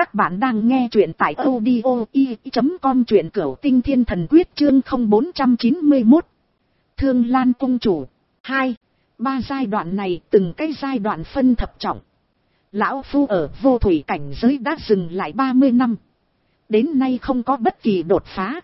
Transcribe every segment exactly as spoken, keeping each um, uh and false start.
Các bạn đang nghe truyện tại audio i chấm com, truyện Cửu Tinh Thiên Thần Quyết chương không bốn trăm chín mươi mốt. Thương Lan Cung Chủ. Hai, ba giai đoạn này từng cái giai đoạn phân thập trọng. Lão Phu ở vô thủy cảnh giới đã dừng lại ba mươi năm. Đến nay không có bất kỳ đột phá.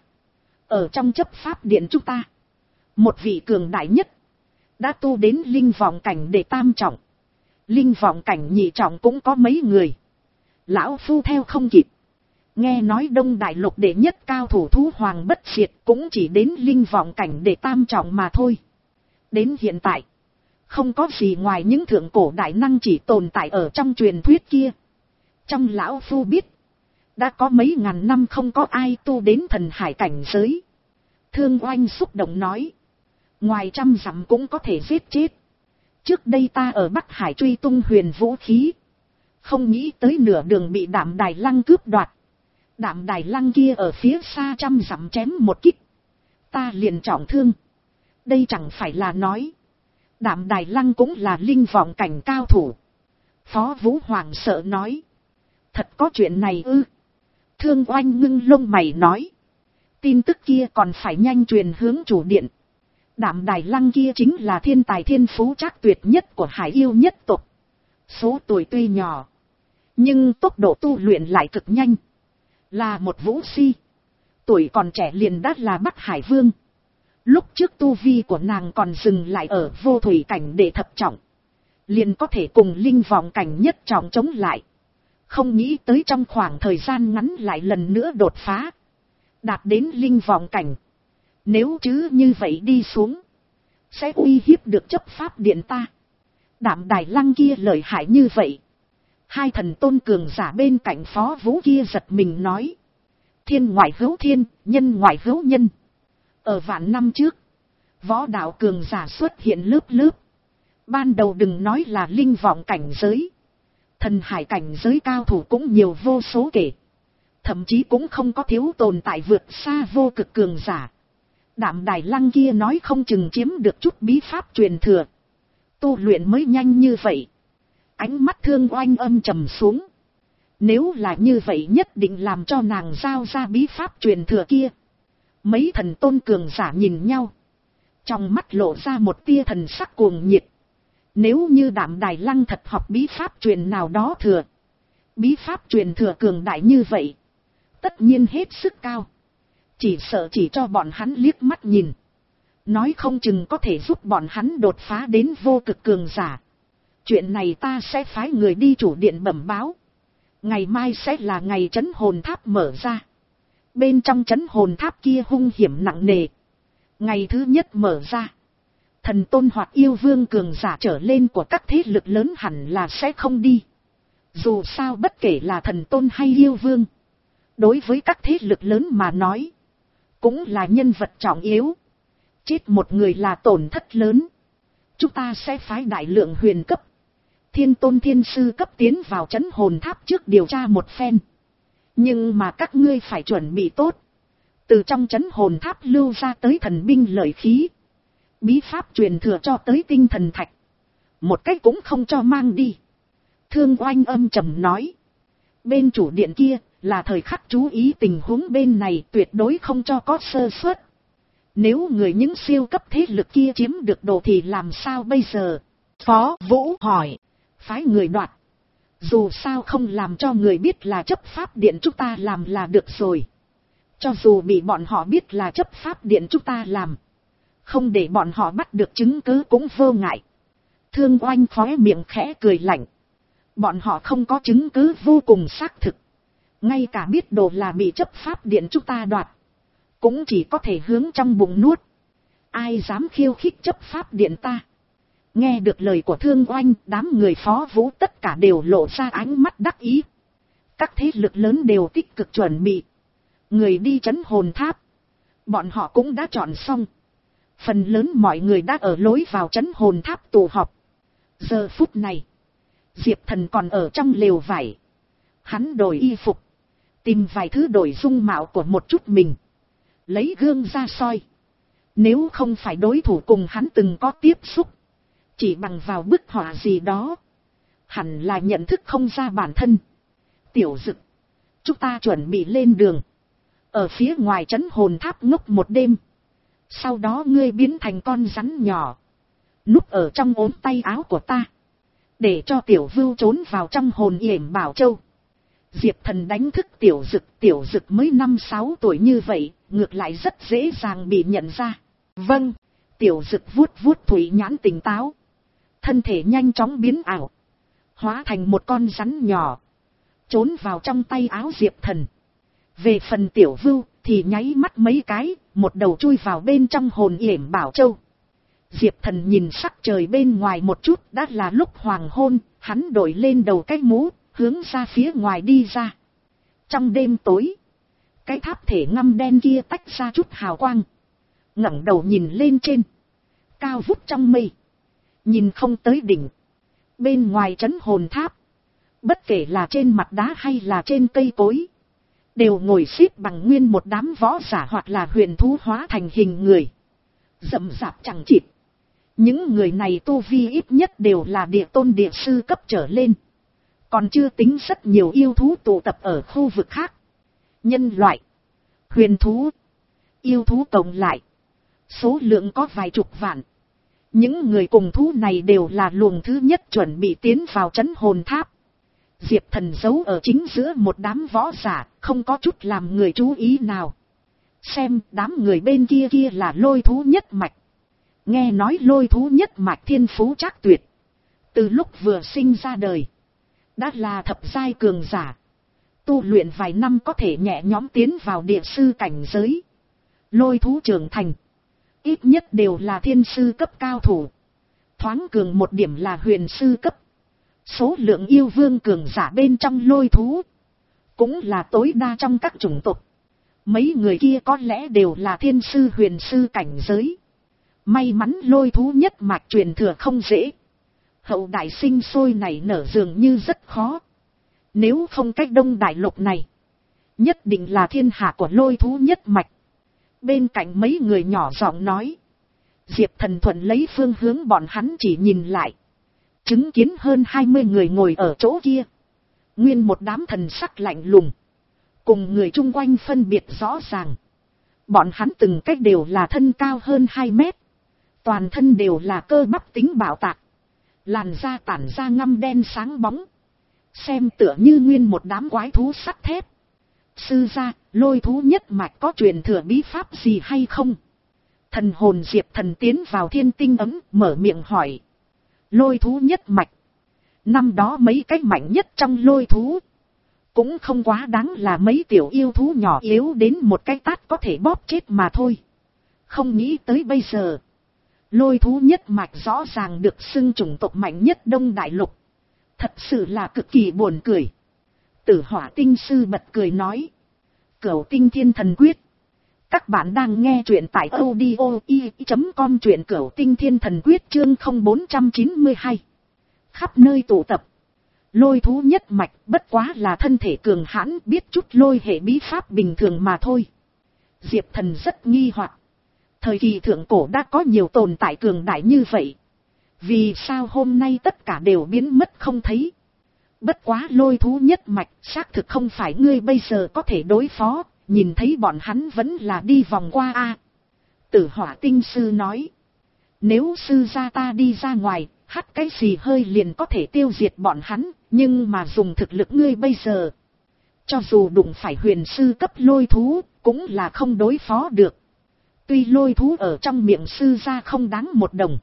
Ở trong chấp pháp điện chúng ta, một vị cường đại nhất đã tu đến linh vọng cảnh đệ tam trọng. Linh vọng cảnh nhị trọng cũng có mấy người. Lão Phu theo không kịp. Nghe nói Đông Đại Lục đệ nhất cao thủ Thú Hoàng bất diệt cũng chỉ đến linh vọng cảnh đệ tam trọng mà thôi. Đến hiện tại, không có gì ngoài những thượng cổ đại năng chỉ tồn tại ở trong truyền thuyết kia. Trong Lão Phu biết, đã có mấy ngàn năm không có ai tu đến thần hải cảnh giới. Thương Oanh xúc động nói, ngoài trăm dặm cũng có thể giết chết. Trước đây ta ở Bắc Hải truy tung huyền vũ khí, không nghĩ tới nửa đường bị Đạm Đài Lăng cướp đoạt. Đạm Đài Lăng kia ở phía xa trăm dặm chém một kích, ta liền trọng thương. Đây chẳng phải là nói, Đạm Đài Lăng cũng là linh vọng cảnh cao thủ. Phó Vũ Hoàng sợ nói, thật có chuyện này ư? Thương Oanh ngưng lông mày nói, tin tức kia còn phải nhanh truyền hướng chủ điện. Đạm Đài Lăng kia chính là thiên tài thiên phú trác tuyệt nhất của Hải Yêu nhất tộc. Số tuổi tuy nhỏ, nhưng tốc độ tu luyện lại cực nhanh. Là một vũ si. Tuổi còn trẻ liền đã là Bắc Hải Vương. Lúc trước tu vi của nàng còn dừng lại ở vô thủy cảnh đệ thập trọng, liền có thể cùng linh vọng cảnh nhất trọng chống lại. Không nghĩ tới trong khoảng thời gian ngắn lại lần nữa đột phá, đạt đến linh vọng cảnh. Nếu chứ như vậy đi xuống, sẽ uy hiếp được chấp pháp điện ta. Đạm Đài Lăng kia lợi hại như vậy. Hai thần tôn cường giả bên cạnh Phó Vũ kia giật mình nói, thiên ngoại hữu thiên, nhân ngoại hữu nhân. Ở vạn năm trước, võ đạo cường giả xuất hiện lớp lớp. Ban đầu đừng nói là linh vọng cảnh giới, thần hải cảnh giới cao thủ cũng nhiều vô số kể. Thậm chí cũng không có thiếu tồn tại vượt xa vô cực cường giả. Đạm Đài Lăng kia nói không chừng chiếm được chút bí pháp truyền thừa, tu luyện mới nhanh như vậy. Ánh mắt Thương Oanh âm trầm xuống. Nếu là như vậy nhất định làm cho nàng giao ra bí pháp truyền thừa kia. Mấy thần tôn cường giả nhìn nhau, trong mắt lộ ra một tia thần sắc cuồng nhiệt. Nếu như Đạm Đài Lăng thật học bí pháp truyền nào đó thừa, bí pháp truyền thừa cường đại như vậy, tất nhiên hết sức cao. Chỉ sợ chỉ cho bọn hắn liếc mắt nhìn, nói không chừng có thể giúp bọn hắn đột phá đến vô cực cường giả. Chuyện này ta sẽ phái người đi chủ điện bẩm báo. Ngày mai sẽ là ngày trấn hồn tháp mở ra. Bên trong trấn hồn tháp kia hung hiểm nặng nề. Ngày thứ nhất mở ra, thần tôn hoặc yêu vương cường giả trở lên của các thế lực lớn hẳn là sẽ không đi. Dù sao bất kể là thần tôn hay yêu vương, đối với các thế lực lớn mà nói, cũng là nhân vật trọng yếu. Chết một người là tổn thất lớn. Chúng ta sẽ phái đại lượng huyền cấp, thiên tôn thiên sư cấp tiến vào trấn hồn tháp trước điều tra một phen. Nhưng mà các ngươi phải chuẩn bị tốt, từ trong trấn hồn tháp lưu ra tới thần binh lợi khí, bí pháp truyền thừa cho tới tinh thần thạch, một cách cũng không cho mang đi. Thương Oanh âm trầm nói, bên chủ điện kia là thời khắc chú ý tình huống bên này, tuyệt đối không cho có sơ suất. Nếu người những siêu cấp thế lực kia chiếm được đồ thì làm sao bây giờ? Phó Vũ hỏi, phái người đoạt. Dù sao không làm cho người biết là chấp pháp điện chúng ta làm là được rồi. Cho dù bị bọn họ biết là chấp pháp điện chúng ta làm, không để bọn họ bắt được chứng cứ cũng vô ngại. Thương Oanh khóe miệng khẽ cười lạnh. Bọn họ không có chứng cứ vô cùng xác thực, ngay cả biết đồ là bị chấp pháp điện chúng ta đoạt, cũng chỉ có thể hướng trong bụng nuốt. Ai dám khiêu khích chấp pháp điện ta? Nghe được lời của Thương Oanh, đám người Phó Vũ tất cả đều lộ ra ánh mắt đắc ý. Các thế lực lớn đều tích cực chuẩn bị. Người đi trấn hồn tháp, bọn họ cũng đã chọn xong. Phần lớn mọi người đã ở lối vào trấn hồn tháp tụ họp. Giờ phút này, Diệp Thần còn ở trong lều vải. Hắn đổi y phục, tìm vài thứ đổi dung mạo của một chút mình, lấy gương ra soi. Nếu không phải đối thủ cùng hắn từng có tiếp xúc, chỉ bằng vào bức họa gì đó, hẳn là nhận thức không ra bản thân. Tiểu Dực, Chúng ta chuẩn bị lên đường. Ở phía ngoài trấn hồn tháp ngốc một đêm. Sau đó ngươi biến thành con rắn nhỏ. Núp ở trong ốm tay áo của ta. Để cho tiểu vưu trốn vào trong hồn yểm bảo châu. Diệp Thần đánh thức tiểu dực. Tiểu dực mới năm sáu tuổi như vậy. Ngược lại rất dễ dàng bị nhận ra. Vâng. Tiểu dực vuốt vuốt thủy nhãn tỉnh táo. Thân thể nhanh chóng biến ảo. Hóa thành một con rắn nhỏ. Trốn vào trong tay áo Diệp Thần. Về phần tiểu vưu thì nháy mắt mấy cái. Một đầu chui vào bên trong hồn yểm bảo châu. Diệp Thần nhìn sắc trời bên ngoài một chút. Đã là lúc hoàng hôn. Hắn đội lên đầu cái mũ. Hướng ra phía ngoài đi ra. Trong đêm tối. Cái tháp thể ngăm đen kia tách ra chút hào quang. Ngẩng đầu nhìn lên trên. Cao vút trong mây. Nhìn không tới đỉnh. Bên ngoài trấn hồn tháp. Bất kể là trên mặt đá hay là trên cây cối. Đều ngồi xếp bằng nguyên một đám võ giả hoặc là huyền thú hóa thành hình người. Rậm rạp chẳng chịt. Những người này tu vi ít nhất đều là địa tôn địa sư cấp trở lên. Còn chưa tính rất nhiều yêu thú tụ tập ở khu vực khác. Nhân loại, huyền thú, yêu thú cộng lại. Số lượng có vài chục vạn. Những người cùng thú này đều là luồng thứ nhất chuẩn bị tiến vào trấn hồn tháp. Diệp Thần giấu ở chính giữa một đám võ giả, không có chút làm người chú ý nào. Xem đám người bên kia kia là lôi thú nhất mạch. Nghe nói lôi thú nhất mạch thiên phú trác tuyệt. Từ lúc vừa sinh ra đời. Đã là thập giai cường giả. Tu luyện vài năm có thể nhẹ nhõm tiến vào địa sư cảnh giới. Lôi thú trưởng thành. Ít nhất đều là thiên sư cấp cao thủ. Thoáng cường một điểm là huyền sư cấp. Số lượng yêu vương cường giả bên trong lôi thú. Cũng là tối đa trong các chủng tộc. Mấy người kia có lẽ đều là thiên sư huyền sư cảnh giới. May mắn lôi thú nhất mạch truyền thừa không dễ. Hậu đại sinh sôi nảy nở dường như rất khó. Nếu không cách đông đại lục này. Nhất định là thiên hạ của lôi thú nhất mạch. Bên cạnh mấy người nhỏ giọng nói. Diệp Thần thuận lấy phương hướng bọn hắn chỉ nhìn lại. Chứng kiến hơn hai mươi người ngồi ở chỗ kia. Nguyên một đám thần sắc lạnh lùng. Cùng người chung quanh phân biệt rõ ràng. Bọn hắn từng cách đều là thân cao hơn hai mét. Toàn thân đều là cơ bắp tính bạo tạc. Làn da tản ra ngăm đen sáng bóng. Xem tựa như nguyên một đám quái thú sắt thép. Sư gia, lôi thú nhất mạch có truyền thừa bí pháp gì hay không? Thần hồn Diệp Thần tiến vào thiên tinh ấm, mở miệng hỏi. Lôi thú nhất mạch. Năm đó mấy cái mạnh nhất trong lôi thú. Cũng không quá đáng là mấy tiểu yêu thú nhỏ yếu đến một cái tát có thể bóp chết mà thôi. Không nghĩ tới bây giờ. Lôi thú nhất mạch rõ ràng được xưng chủng tộc mạnh nhất Đông Đại Lục. Thật sự là cực kỳ buồn cười. Tử Hỏa Tinh Sư bật cười nói. Cửu Tinh Thiên Thần Quyết. Các bạn đang nghe truyện tại audio i chấm com truyện Cửu Tinh Thiên Thần Quyết chương không bốn chín hai. Khắp nơi tụ tập. Lôi thú nhất mạch bất quá là thân thể cường hãn biết chút lôi hệ bí pháp bình thường mà thôi. Diệp Thần rất nghi hoặc. Thời kỳ thượng cổ đã có nhiều tồn tại cường đại như vậy. Vì sao hôm nay tất cả đều biến mất không thấy? Bất quá lôi thú nhất mạch xác thực không phải ngươi bây giờ có thể đối phó. Nhìn thấy bọn hắn vẫn là đi vòng qua a. Tử Hỏa Tinh Sư nói. Nếu sư gia ta đi ra ngoài, hắt cái xì hơi liền có thể tiêu diệt bọn hắn. Nhưng mà dùng thực lực ngươi bây giờ. Cho dù đụng phải huyền sư cấp lôi thú, cũng là không đối phó được. Tuy lôi thú ở trong miệng sư gia không đáng một đồng.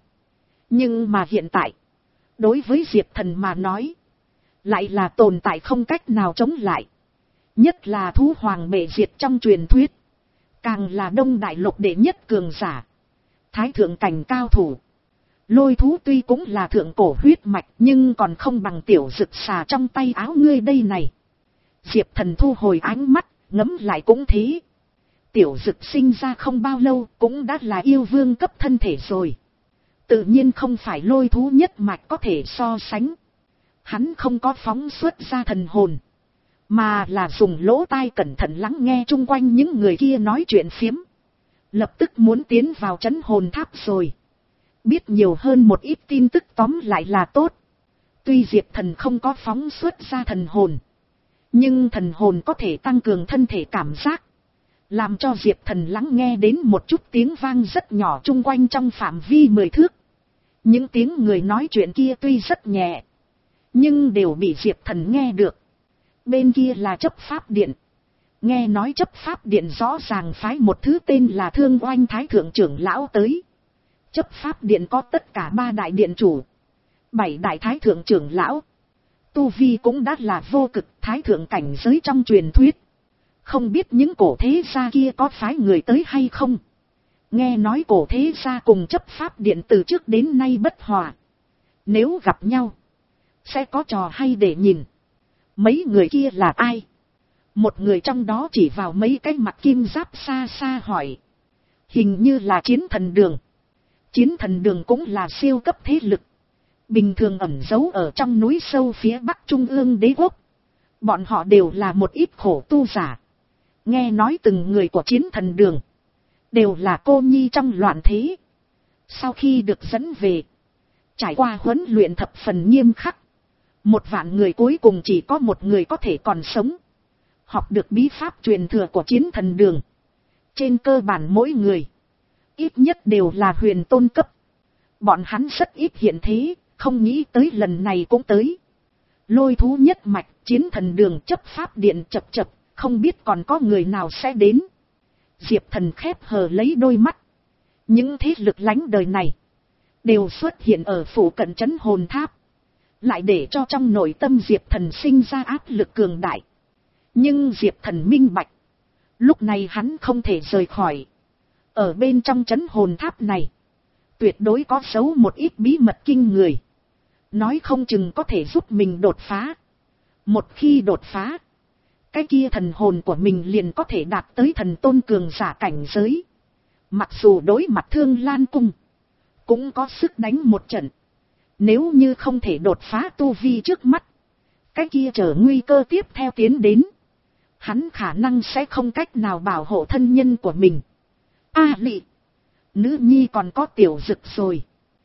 Nhưng mà hiện tại, đối với Diệp Thần mà nói, lại là tồn tại không cách nào chống lại. Nhất là thú hoàng bệ diệt trong truyền thuyết. Càng là Đông Đại Lục đệ nhất cường giả. Thái thượng cảnh cao thủ. Lôi thú tuy cũng là thượng cổ huyết mạch nhưng còn không bằng tiểu rực xà trong tay áo ngươi đây này. Diệp Thần thu hồi ánh mắt, ngẫm lại cũng thế. Tiểu dực sinh ra không bao lâu cũng đã là yêu vương cấp thân thể rồi. Tự nhiên không phải lôi thú nhất mạch có thể so sánh. Hắn không có phóng xuất ra thần hồn. Mà là dùng lỗ tai cẩn thận lắng nghe chung quanh những người kia nói chuyện phiếm. Lập tức muốn tiến vào trấn hồn tháp rồi. Biết nhiều hơn một ít tin tức tóm lại là tốt. Tuy Diệp Thần không có phóng xuất ra thần hồn. Nhưng thần hồn có thể tăng cường thân thể cảm giác. Làm cho Diệp Thần lắng nghe đến một chút tiếng vang rất nhỏ chung quanh trong phạm vi mười thước. Những tiếng người nói chuyện kia tuy rất nhẹ, nhưng đều bị Diệp Thần nghe được. Bên kia là chấp pháp điện. Nghe nói chấp pháp điện rõ ràng phái một thứ tên là Thương Oanh Thái Thượng trưởng lão tới. Chấp pháp điện có tất cả ba đại điện chủ, bảy đại thái thượng trưởng lão. Tu vi cũng đã là vô cực thái thượng cảnh giới trong truyền thuyết. Không biết những cổ thế gia kia có phái người tới hay không. Nghe nói cổ thế gia cùng chấp pháp điện từ trước đến nay bất hòa. Nếu gặp nhau, sẽ có trò hay để nhìn. Mấy người kia là ai? Một người trong đó chỉ vào mấy cái mặt kim giáp xa xa hỏi. Hình như là Chiến Thần Đường. Chiến Thần Đường cũng là siêu cấp thế lực. Bình thường ẩn giấu ở trong núi sâu phía bắc trung ương đế quốc. Bọn họ đều là một ít khổ tu giả. Nghe nói từng người của Chiến Thần Đường đều là cô nhi trong loạn thế. Sau khi được dẫn về, trải qua huấn luyện thập phần nghiêm khắc. Một vạn người cuối cùng chỉ có một người có thể còn sống. Học được bí pháp truyền thừa của Chiến Thần Đường. Trên cơ bản mỗi người ít nhất đều là huyền tôn cấp. Bọn hắn rất ít hiện thế, không nghĩ tới lần này cũng tới. Lôi thú nhất mạch, Chiến Thần Đường, chấp pháp điện chập chập, không biết còn có người nào sẽ đến. Diệp Thần khép hờ lấy đôi mắt. Những thế lực lánh đời này đều xuất hiện ở phủ cận trấn hồn tháp, lại để cho trong nội tâm Diệp Thần sinh ra áp lực cường đại. Nhưng Diệp Thần minh bạch, lúc này hắn không thể rời khỏi. Ở bên trong trấn hồn tháp này, tuyệt đối có giấu một ít bí mật kinh người. Nói không chừng có thể giúp mình đột phá. Một khi đột phá, cái kia thần hồn của mình liền có thể đạt tới thần tôn cường giả cảnh giới. Mặc dù đối mặt Thương Lan Cung, cũng có sức đánh một trận. Nếu như không thể đột phá tu vi trước mắt, cái kia chờ nguy cơ tiếp theo tiến đến, hắn khả năng sẽ không cách nào bảo hộ thân nhân của mình. A Lị, nữ nhi còn có Tiểu Dực rồi.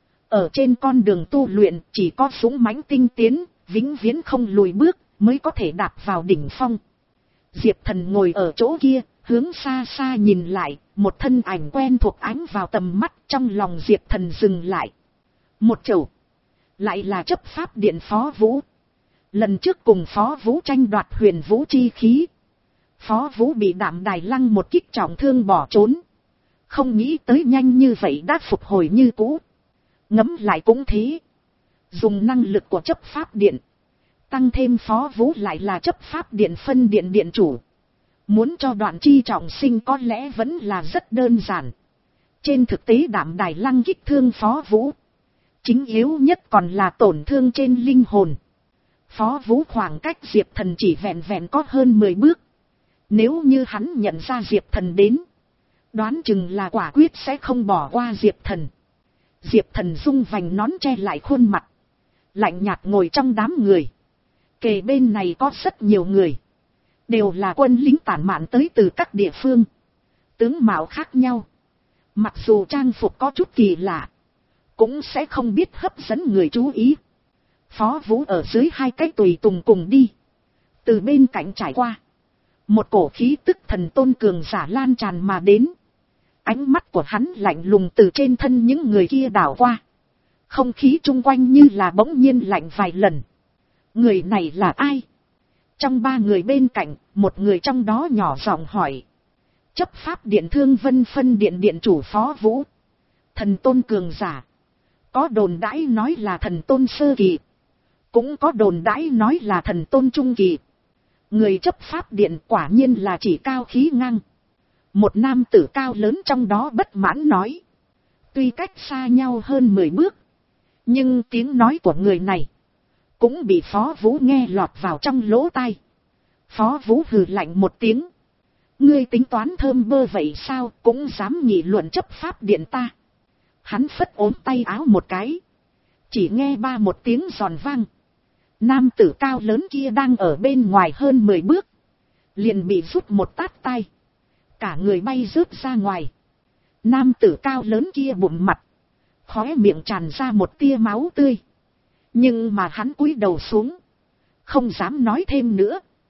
Ở trên con đường tu luyện chỉ có dũng mãnh tinh tiến, vĩnh viễn không lùi bước, mới có thể đạp vào đỉnh phong. Diệp Thần ngồi ở chỗ kia, hướng xa xa nhìn lại, một thân ảnh quen thuộc ánh vào tầm mắt, trong lòng Diệp Thần dừng lại. Một chầu, lại là chấp pháp điện Phó Vũ. Lần trước cùng Phó Vũ tranh đoạt huyền vũ chi khí, Phó Vũ bị Đạm Đài Lăng một kích trọng thương bỏ trốn. Không nghĩ tới nhanh như vậy đã phục hồi như cũ. Ngẫm lại cũng thế. Dùng năng lực của chấp pháp điện, tăng thêm Phó Vũ lại là chấp pháp điện phân điện điện chủ. Muốn cho Đoạn Chi trọng sinh có lẽ vẫn là rất đơn giản. Trên thực tế Đạm Đài Lăng kích thương Phó Vũ, chính yếu nhất còn là tổn thương trên linh hồn. Phó Vũ khoảng cách Diệp Thần chỉ vẹn vẹn có hơn mười bước. Nếu như hắn nhận ra Diệp Thần đến, đoán chừng là quả quyết sẽ không bỏ qua Diệp Thần. Diệp Thần rung vành nón che lại khuôn mặt, lạnh nhạt ngồi trong đám người. Kề bên này có rất nhiều người, đều là quân lính tản mạn tới từ các địa phương, tướng mạo khác nhau. Mặc dù trang phục có chút kỳ lạ, cũng sẽ không biết hấp dẫn người chú ý. Phó Vũ ở dưới hai cái tùy tùng cùng đi, từ bên cạnh trải qua. Một cổ khí tức thần tôn cường giả lan tràn mà đến. Ánh mắt của hắn lạnh lùng từ trên thân những người kia đảo qua. Không khí chung quanh như là bỗng nhiên lạnh vài lần. Người này là ai? Trong ba người bên cạnh, một người trong đó nhỏ giọng hỏi. Chấp pháp điện Thương Vân phân điện điện chủ Phó Vũ. Thần tôn cường giả. Có đồn đãi nói là thần tôn sơ kỳ, cũng có đồn đãi nói là thần tôn trung kỳ. Người chấp pháp điện quả nhiên là chỉ cao khí ngang. Một nam tử cao lớn trong đó bất mãn nói. Tuy cách xa nhau hơn mười bước, nhưng tiếng nói của người này cũng bị Phó Vũ nghe lọt vào trong lỗ tai. Phó Vũ hừ lạnh một tiếng. Ngươi tính toán thơm bơ vậy sao, cũng dám nghị luận chấp pháp điện ta. Hắn phất ốm tay áo một cái, chỉ nghe ba một tiếng giòn vang. Nam tử cao lớn kia đang ở bên ngoài hơn mười bước, liền bị rút một tát tay, cả người bay rớt ra ngoài. Nam tử cao lớn kia bụng mặt, khóe miệng tràn ra một tia máu tươi, nhưng mà hắn cúi đầu xuống, không dám nói thêm nữa.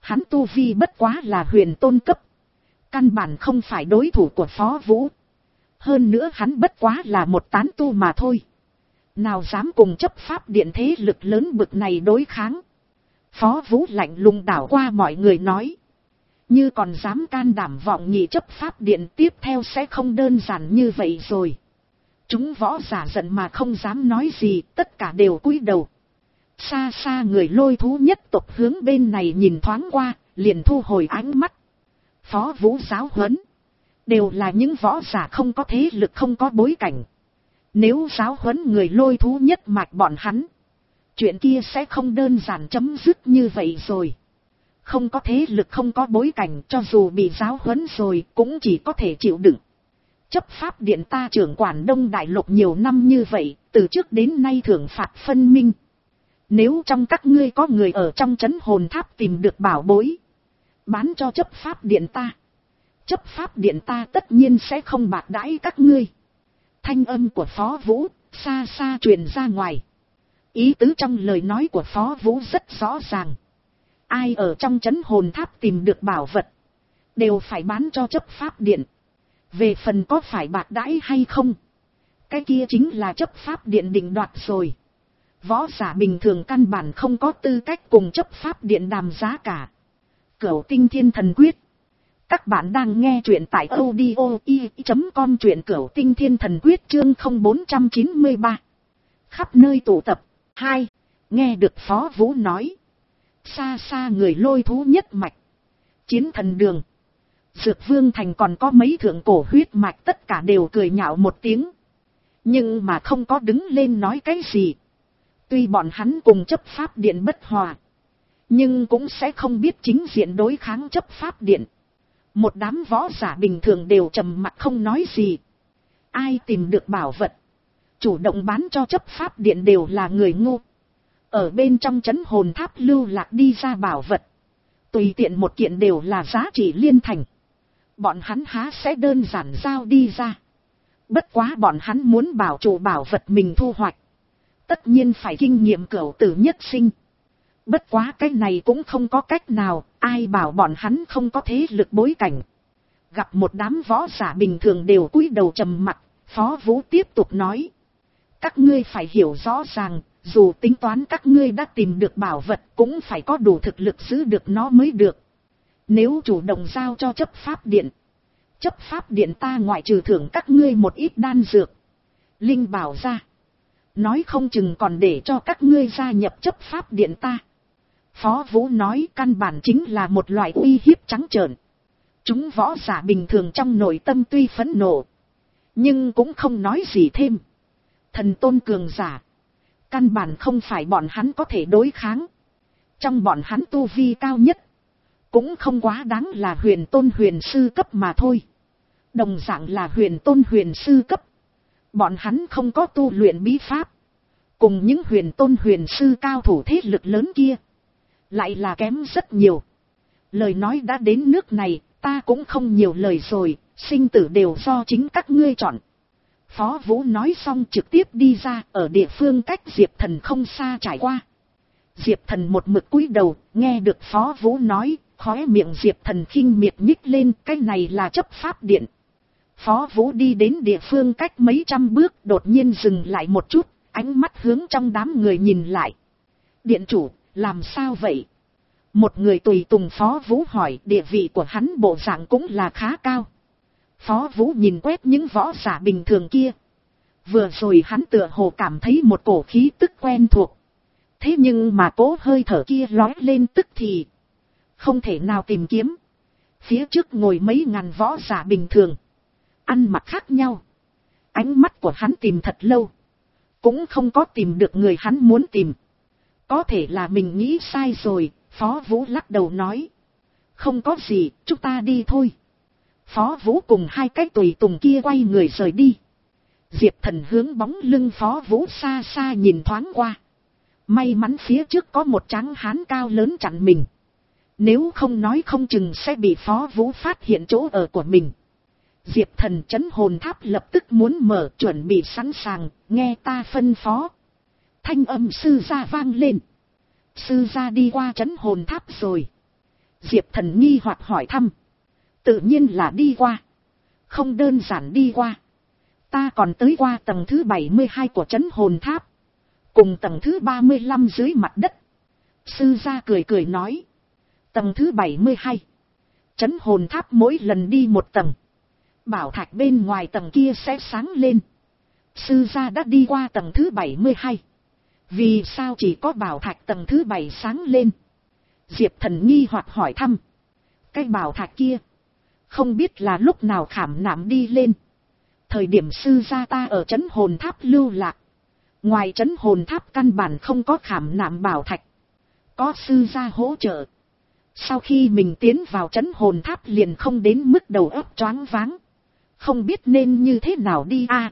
Hắn tu vi bất quá là huyền tôn cấp. Căn bản không phải đối thủ của Phó Vũ. Hơn nữa hắn bất quá là một tán tu mà thôi. Nào dám cùng chấp pháp điện thế lực lớn bực này đối kháng. Phó Vũ lạnh lùng đảo qua mọi người nói. Như còn dám can đảm vọng nhị chấp pháp điện, tiếp theo sẽ không đơn giản như vậy rồi. Chúng võ giả giận mà không dám nói gì, tất cả đều cúi đầu. Xa xa người lôi thú nhất tộc hướng bên này nhìn thoáng qua, liền thu hồi ánh mắt. Phó Vũ giáo huấn. Đều là những võ giả không có thế lực, không có bối cảnh. Nếu giáo huấn người lôi thú nhất mạch bọn hắn, chuyện kia sẽ không đơn giản chấm dứt như vậy rồi. Không có thế lực, không có bối cảnh, cho dù bị giáo huấn rồi cũng chỉ có thể chịu đựng. Chấp pháp điện ta trưởng quản Đông Đại Lục nhiều năm như vậy, từ trước đến nay thưởng phạt phân minh. Nếu trong các ngươi có người ở trong trấn hồn tháp tìm được bảo bối, bán cho chấp pháp điện ta, chấp pháp điện ta tất nhiên sẽ không bạc đãi các ngươi. Thanh âm của Phó Vũ xa xa truyền ra ngoài. Ý tứ trong lời nói của Phó Vũ rất rõ ràng. Ai ở trong trấn hồn tháp tìm được bảo vật, đều phải bán cho chấp pháp điện. Về phần có phải bạc đãi hay không, cái kia chính là chấp pháp điện định đoạt rồi. Võ giả bình thường căn bản không có tư cách cùng chấp pháp điện đàm giá cả. Cửu Tinh Thiên Thần Quyết. Các bạn đang nghe truyện tại audio i chấm com, truyện Cửu Tinh Thiên Thần Quyết chương không bốn chín ba. Khắp nơi tụ tập. Hai. Nghe được Phó Vũ nói. Xa xa người lôi thú nhất mạch, Chiến Thần Đường, Dược Vương Thành còn có mấy thượng cổ huyết mạch tất cả đều cười nhạo một tiếng. Nhưng mà không có đứng lên nói cái gì. Tuy bọn hắn cùng chấp pháp điện bất hòa, nhưng cũng sẽ không biết chính diện đối kháng chấp pháp điện. Một đám võ giả bình thường đều trầm mặc không nói gì. Ai tìm được bảo vật, chủ động bán cho chấp pháp điện đều là người ngu. Ở bên trong trấn hồn tháp lưu lạc đi ra bảo vật, tùy tiện một kiện đều là giá trị liên thành. Bọn hắn há sẽ đơn giản giao đi ra. Bất quá bọn hắn muốn bảo trụ bảo vật mình thu hoạch, tất nhiên phải kinh nghiệm cửu tử nhất sinh. Bất quá cái này cũng không có cách nào, ai bảo bọn hắn không có thế lực bối cảnh. Gặp một đám võ giả bình thường đều cúi đầu trầm mặc, Phó Vũ tiếp tục nói. Các ngươi phải hiểu rõ ràng, dù tính toán các ngươi đã tìm được bảo vật cũng phải có đủ thực lực giữ được nó mới được. Nếu chủ động giao cho chấp pháp điện, chấp pháp điện ta ngoại trừ thưởng các ngươi một ít đan dược, linh bảo ra, nói không chừng còn để cho các ngươi gia nhập chấp pháp điện ta. Phó Vũ nói căn bản chính là một loại uy hiếp trắng trợn. Chúng võ giả bình thường trong nội tâm tuy phẫn nộ, nhưng cũng không nói gì thêm. Thần tôn cường giả, căn bản không phải bọn hắn có thể đối kháng. Trong bọn hắn tu vi cao nhất, cũng không quá đáng là huyền tôn huyền sư cấp mà thôi. Đồng dạng là huyền tôn huyền sư cấp, bọn hắn không có tu luyện bí pháp, cùng những huyền tôn huyền sư cao thủ thế lực lớn kia lại là kém rất nhiều. Lời nói đã đến nước này, ta cũng không nhiều lời rồi, sinh tử đều do chính các ngươi chọn. Phó Vũ nói xong trực tiếp đi ra, ở địa phương cách Diệp Thần không xa trải qua. Diệp Thần một mực cúi đầu, nghe được Phó Vũ nói, khóe miệng Diệp Thần khinh miệt nhích lên, cái này là chấp pháp điện. Phó Vũ đi đến địa phương cách mấy trăm bước, đột nhiên dừng lại một chút, ánh mắt hướng trong đám người nhìn lại. Điện chủ, làm sao vậy? Một người tùy tùng Phó Vũ hỏi, địa vị của hắn bộ dạng cũng là khá cao. Phó Vũ nhìn quét những võ giả bình thường kia. Vừa rồi hắn tựa hồ cảm thấy một cổ khí tức quen thuộc. Thế nhưng mà cố hơi thở kia lói lên tức thì không thể nào tìm kiếm. Phía trước ngồi mấy ngàn võ giả bình thường, ăn mặc khác nhau. Ánh mắt của hắn tìm thật lâu, cũng không có tìm được người hắn muốn tìm. Có thể là mình nghĩ sai rồi, Phó Vũ lắc đầu nói. Không có gì, chúng ta đi thôi. Phó Vũ cùng hai cái tùy tùng kia quay người rời đi. Diệp Thần hướng bóng lưng Phó Vũ xa xa nhìn thoáng qua. May mắn phía trước có một tráng hán cao lớn chặn mình. Nếu không nói không chừng sẽ bị Phó Vũ phát hiện chỗ ở của mình. Diệp Thần trấn hồn tháp lập tức muốn mở, chuẩn bị sẵn sàng, nghe ta phân phó. Thanh âm sư gia vang lên. Sư gia đi qua trấn hồn tháp rồi. Diệp Thần nghi hoặc hỏi thăm. Tự nhiên là đi qua. Không đơn giản đi qua. Ta còn tới qua tầng thứ bảy mươi hai của trấn hồn tháp. Cùng tầng thứ ba mươi lăm dưới mặt đất. Sư gia cười cười nói. Tầng thứ bảy mươi hai. Trấn hồn tháp mỗi lần đi một tầng. Bảo thạch bên ngoài tầng kia sẽ sáng lên. Sư gia đã đi qua tầng thứ bảy mươi hai. Vì sao chỉ có bảo thạch tầng thứ bảy sáng lên? Diệp Thần nghi hoặc hỏi thăm. Cái bảo thạch kia. Không biết là lúc nào khảm nạm đi lên. Thời điểm sư gia ta ở trấn hồn tháp lưu lạc. Ngoài trấn hồn tháp căn bản không có khảm nạm bảo thạch. Có sư gia hỗ trợ. Sau khi mình tiến vào trấn hồn tháp liền không đến mức đầu óc choáng váng. Không biết nên như thế nào đi a. À,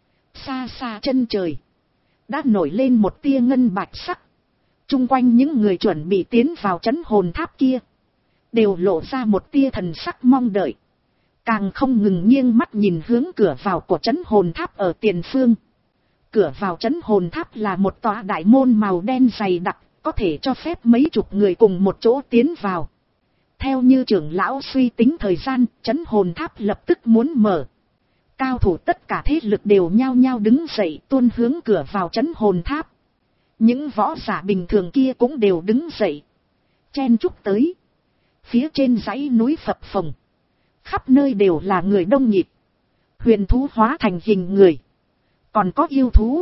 xa xa chân trời. Đã nổi lên một tia ngân bạch sắc. Trung quanh những người chuẩn bị tiến vào trấn hồn tháp kia. Đều lộ ra một tia thần sắc mong đợi. Càng không ngừng nghiêng mắt nhìn hướng cửa vào của trấn hồn tháp ở tiền phương. Cửa vào trấn hồn tháp là một tòa đại môn màu đen dày đặc. Có thể cho phép mấy chục người cùng một chỗ tiến vào. Theo như trưởng lão suy tính thời gian, trấn hồn tháp lập tức muốn mở. Cao thủ tất cả thế lực đều nhao nhao đứng dậy tuôn hướng cửa vào trấn hồn tháp. Những võ giả bình thường kia cũng đều đứng dậy. Chen chúc tới. Phía trên dãy núi phập phồng. Khắp nơi đều là người đông nhịp. Huyền thú hóa thành hình người. Còn có yêu thú.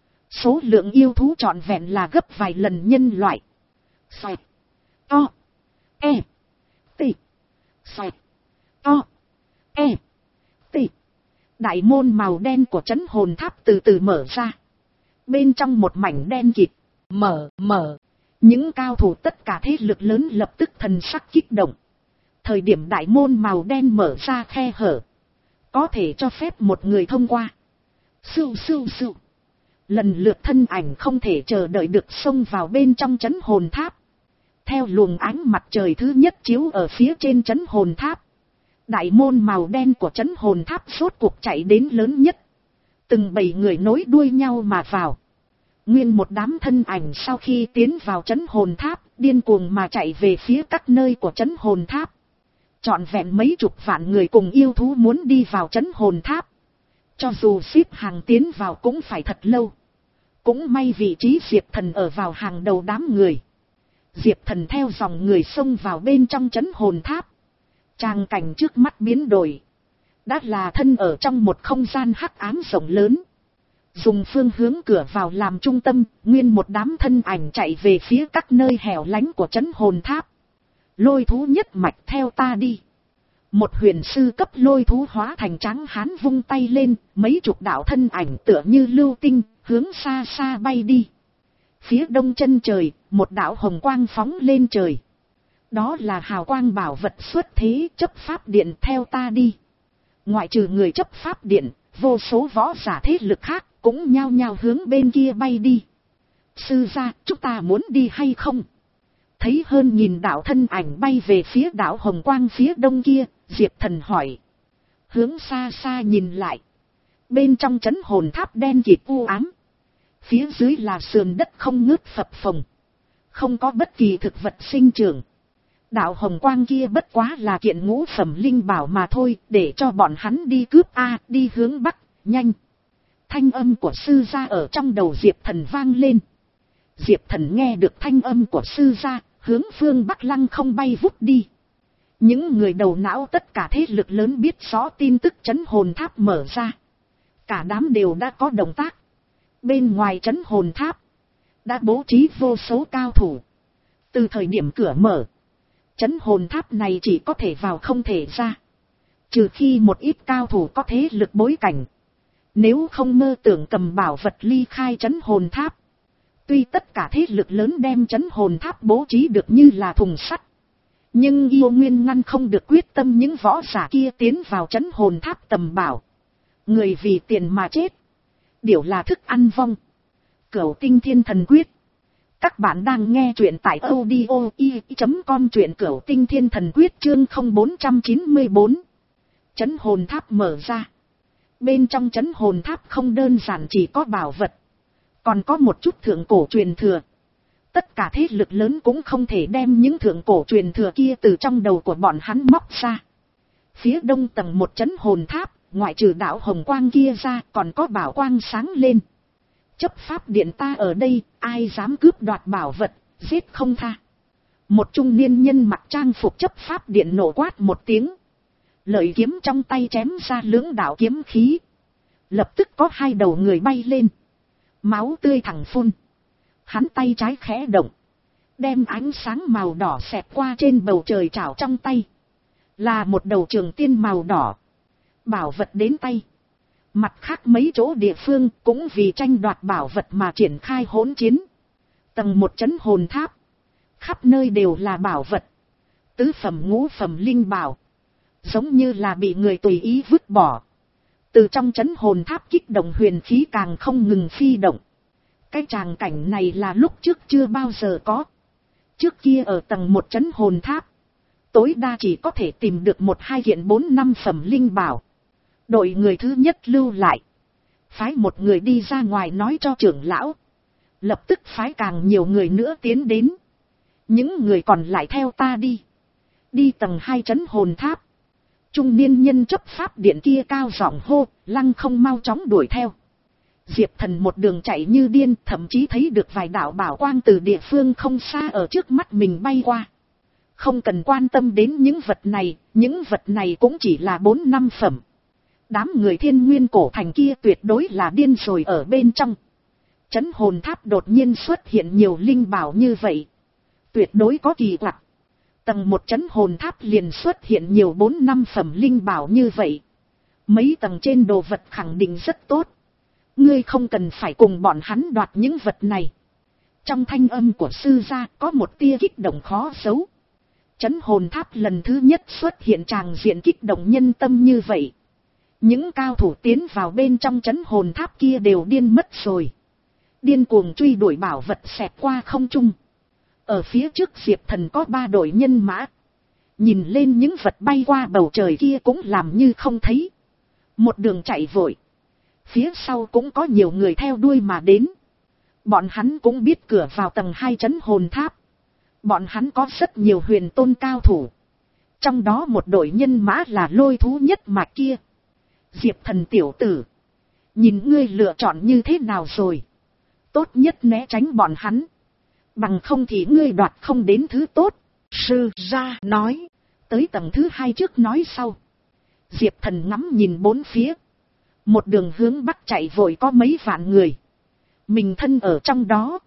Số lượng yêu thú trọn vẹn là gấp vài lần nhân loại. Xoẹt. To. E. Tị. Xoẹt. To. E. Tị. Đại môn màu đen của trấn hồn tháp từ từ mở ra. Bên trong một mảnh đen kịt. Mở, mở. Những cao thủ tất cả thế lực lớn lập tức thần sắc kích động. Thời điểm đại môn màu đen mở ra khe hở. Có thể cho phép một người thông qua. Sưu sưu sưu. Lần lượt thân ảnh không thể chờ đợi được xông vào bên trong trấn hồn tháp. Theo luồng ánh mặt trời thứ nhất chiếu ở phía trên trấn hồn tháp. Đại môn màu đen của trấn hồn tháp rốt cuộc chạy đến lớn nhất. Từng bầy người nối đuôi nhau mà vào. Nguyên một đám thân ảnh sau khi tiến vào trấn hồn tháp, điên cuồng mà chạy về phía các nơi của trấn hồn tháp. Trọn vẹn mấy chục vạn người cùng yêu thú muốn đi vào trấn hồn tháp. Cho dù xếp hàng tiến vào cũng phải thật lâu. Cũng may vị trí Diệp Thần ở vào hàng đầu đám người. Diệp Thần theo dòng người xông vào bên trong trấn hồn tháp. Tràng cảnh trước mắt biến đổi. Đã là thân ở trong một không gian hắc ám rộng lớn. Dùng phương hướng cửa vào làm trung tâm, nguyên một đám thân ảnh chạy về phía các nơi hẻo lánh của trấn hồn tháp. Lôi thú nhất mạch theo ta đi. Một huyền sư cấp lôi thú hóa thành trắng hán vung tay lên, mấy chục đạo thân ảnh tựa như lưu tinh, hướng xa xa bay đi. Phía đông chân trời, một đạo hồng quang phóng lên trời. Đó là hào quang bảo vật xuất thế chấp pháp điện theo ta đi. Ngoại trừ người chấp pháp điện, vô số võ giả thế lực khác cũng nhao nhao hướng bên kia bay đi. Sư gia, chúng ta muốn đi hay không? Thấy hơn nghìn đạo thân ảnh bay về phía đạo hồng quang phía đông kia, Diệp Thần hỏi. Hướng xa xa nhìn lại. Bên trong trấn hồn tháp đen kịt u ám. Phía dưới là sườn đất không ngớt phập phồng. Không có bất kỳ thực vật sinh trưởng. Đạo hồng quang kia bất quá là kiện ngũ phẩm linh bảo mà thôi, để cho bọn hắn đi cướp a, đi hướng bắc, nhanh. Thanh âm của sư gia ở trong đầu Diệp Thần vang lên. Diệp Thần nghe được thanh âm của sư gia, hướng phương bắc lăng không bay vút đi. Những người đầu não tất cả thế lực lớn biết rõ tin tức trấn hồn tháp mở ra. Cả đám đều đã có động tác. Bên ngoài trấn hồn tháp đã bố trí vô số cao thủ. Từ thời điểm cửa mở, trấn hồn tháp này chỉ có thể vào không thể ra. Trừ khi một ít cao thủ có thế lực bối cảnh. Nếu không mơ tưởng cầm bảo vật ly khai trấn hồn tháp. Tuy tất cả thế lực lớn đem trấn hồn tháp bố trí được như là thùng sắt. Nhưng yêu nguyên ngăn không được quyết tâm những võ giả kia tiến vào trấn hồn tháp tầm bảo. Người vì tiền mà chết. Điều là thức ăn vong. Cửu tinh thiên thần quyết. Các bạn đang nghe truyện tại audio i chấm com truyện cửu tinh thiên thần quyết chương không bốn chín bốn. Trấn hồn tháp mở ra. Bên trong trấn hồn tháp không đơn giản chỉ có bảo vật. Còn có một chút thượng cổ truyền thừa. tất cả thế lực lớn cũng không thể đem những thượng cổ truyền thừa kia từ trong đầu của bọn hắn móc ra. Phía đông tầng một chấn hồn tháp, ngoại trừ đạo hồng quang kia ra còn có bảo quang sáng lên. Chấp pháp điện ta ở đây, ai dám cướp đoạt bảo vật, giết không tha. Một trung niên nhân mặc trang phục chấp pháp điện nổ quát một tiếng. Lợi kiếm trong tay chém ra lưỡng đạo kiếm khí. Lập tức có hai đầu người bay lên. Máu tươi thẳng phun. Hắn tay trái khẽ động. Đem ánh sáng màu đỏ xẹt qua trên bầu trời chảo trong tay. Là một đầu trường tiên màu đỏ. Bảo vật đến tay. Mặt khác mấy chỗ địa phương cũng vì tranh đoạt bảo vật mà triển khai hỗn chiến. Tầng một chấn hồn tháp. Khắp nơi đều là bảo vật. Tứ phẩm ngũ phẩm linh bảo. Giống như là bị người tùy ý vứt bỏ. Từ trong chấn hồn tháp kích động huyền khí càng không ngừng phi động. Cái tràng cảnh này là lúc trước chưa bao giờ có. Trước kia ở tầng một chấn hồn tháp. Tối đa chỉ có thể tìm được một hai kiện bốn năm phẩm linh bảo. Đội người thứ nhất lưu lại. Phái một người đi ra ngoài nói cho trưởng lão. Lập tức phái càng nhiều người nữa tiến đến. Những người còn lại theo ta đi. Đi tầng hai chấn hồn tháp. Trung niên nhân chấp pháp điện kia cao giọng hô, Lăng Không mau chóng đuổi theo. Diệp Thần một đường chạy như điên, thậm chí thấy được vài đạo bảo quang từ địa phương không xa ở trước mắt mình bay qua. Không cần quan tâm đến những vật này, những vật này cũng chỉ là bốn năm phẩm. Đám người Thiên Nguyên cổ thành kia tuyệt đối là điên rồi ở bên trong. Chấn hồn tháp đột nhiên xuất hiện nhiều linh bảo như vậy. Tuyệt đối có kỳ quặc. Tầng một chấn hồn tháp liền xuất hiện nhiều bốn năm phẩm linh bảo như vậy. Mấy tầng trên đồ vật khẳng định rất tốt. Ngươi không cần phải cùng bọn hắn đoạt những vật này. Trong thanh âm của sư gia có một tia kích động khó giấu. Chấn hồn tháp lần thứ nhất xuất hiện tràng diện kích động nhân tâm như vậy. Những cao thủ tiến vào bên trong chấn hồn tháp kia đều điên mất rồi. Điên cuồng truy đuổi bảo vật xẹt qua không trung. Ở phía trước Diệp Thần có ba đội nhân mã. Nhìn lên những vật bay qua bầu trời kia cũng làm như không thấy. Một đường chạy vội. Phía sau cũng có nhiều người theo đuôi mà đến. Bọn hắn cũng biết cửa vào tầng hai chấn hồn tháp. Bọn hắn có rất nhiều huyền tôn cao thủ. Trong đó một đội nhân mã là lôi thú nhất mạch kia. Diệp Thần tiểu tử. Nhìn ngươi lựa chọn như thế nào rồi. Tốt nhất né tránh bọn hắn. Bằng không thì ngươi đoạt không đến thứ tốt. Sư gia nói. Tới tầng thứ hai trước nói sau. Diệp Thần ngắm nhìn bốn phía. Một đường hướng bắc chạy vội có mấy vạn người. Mình thân ở trong đó.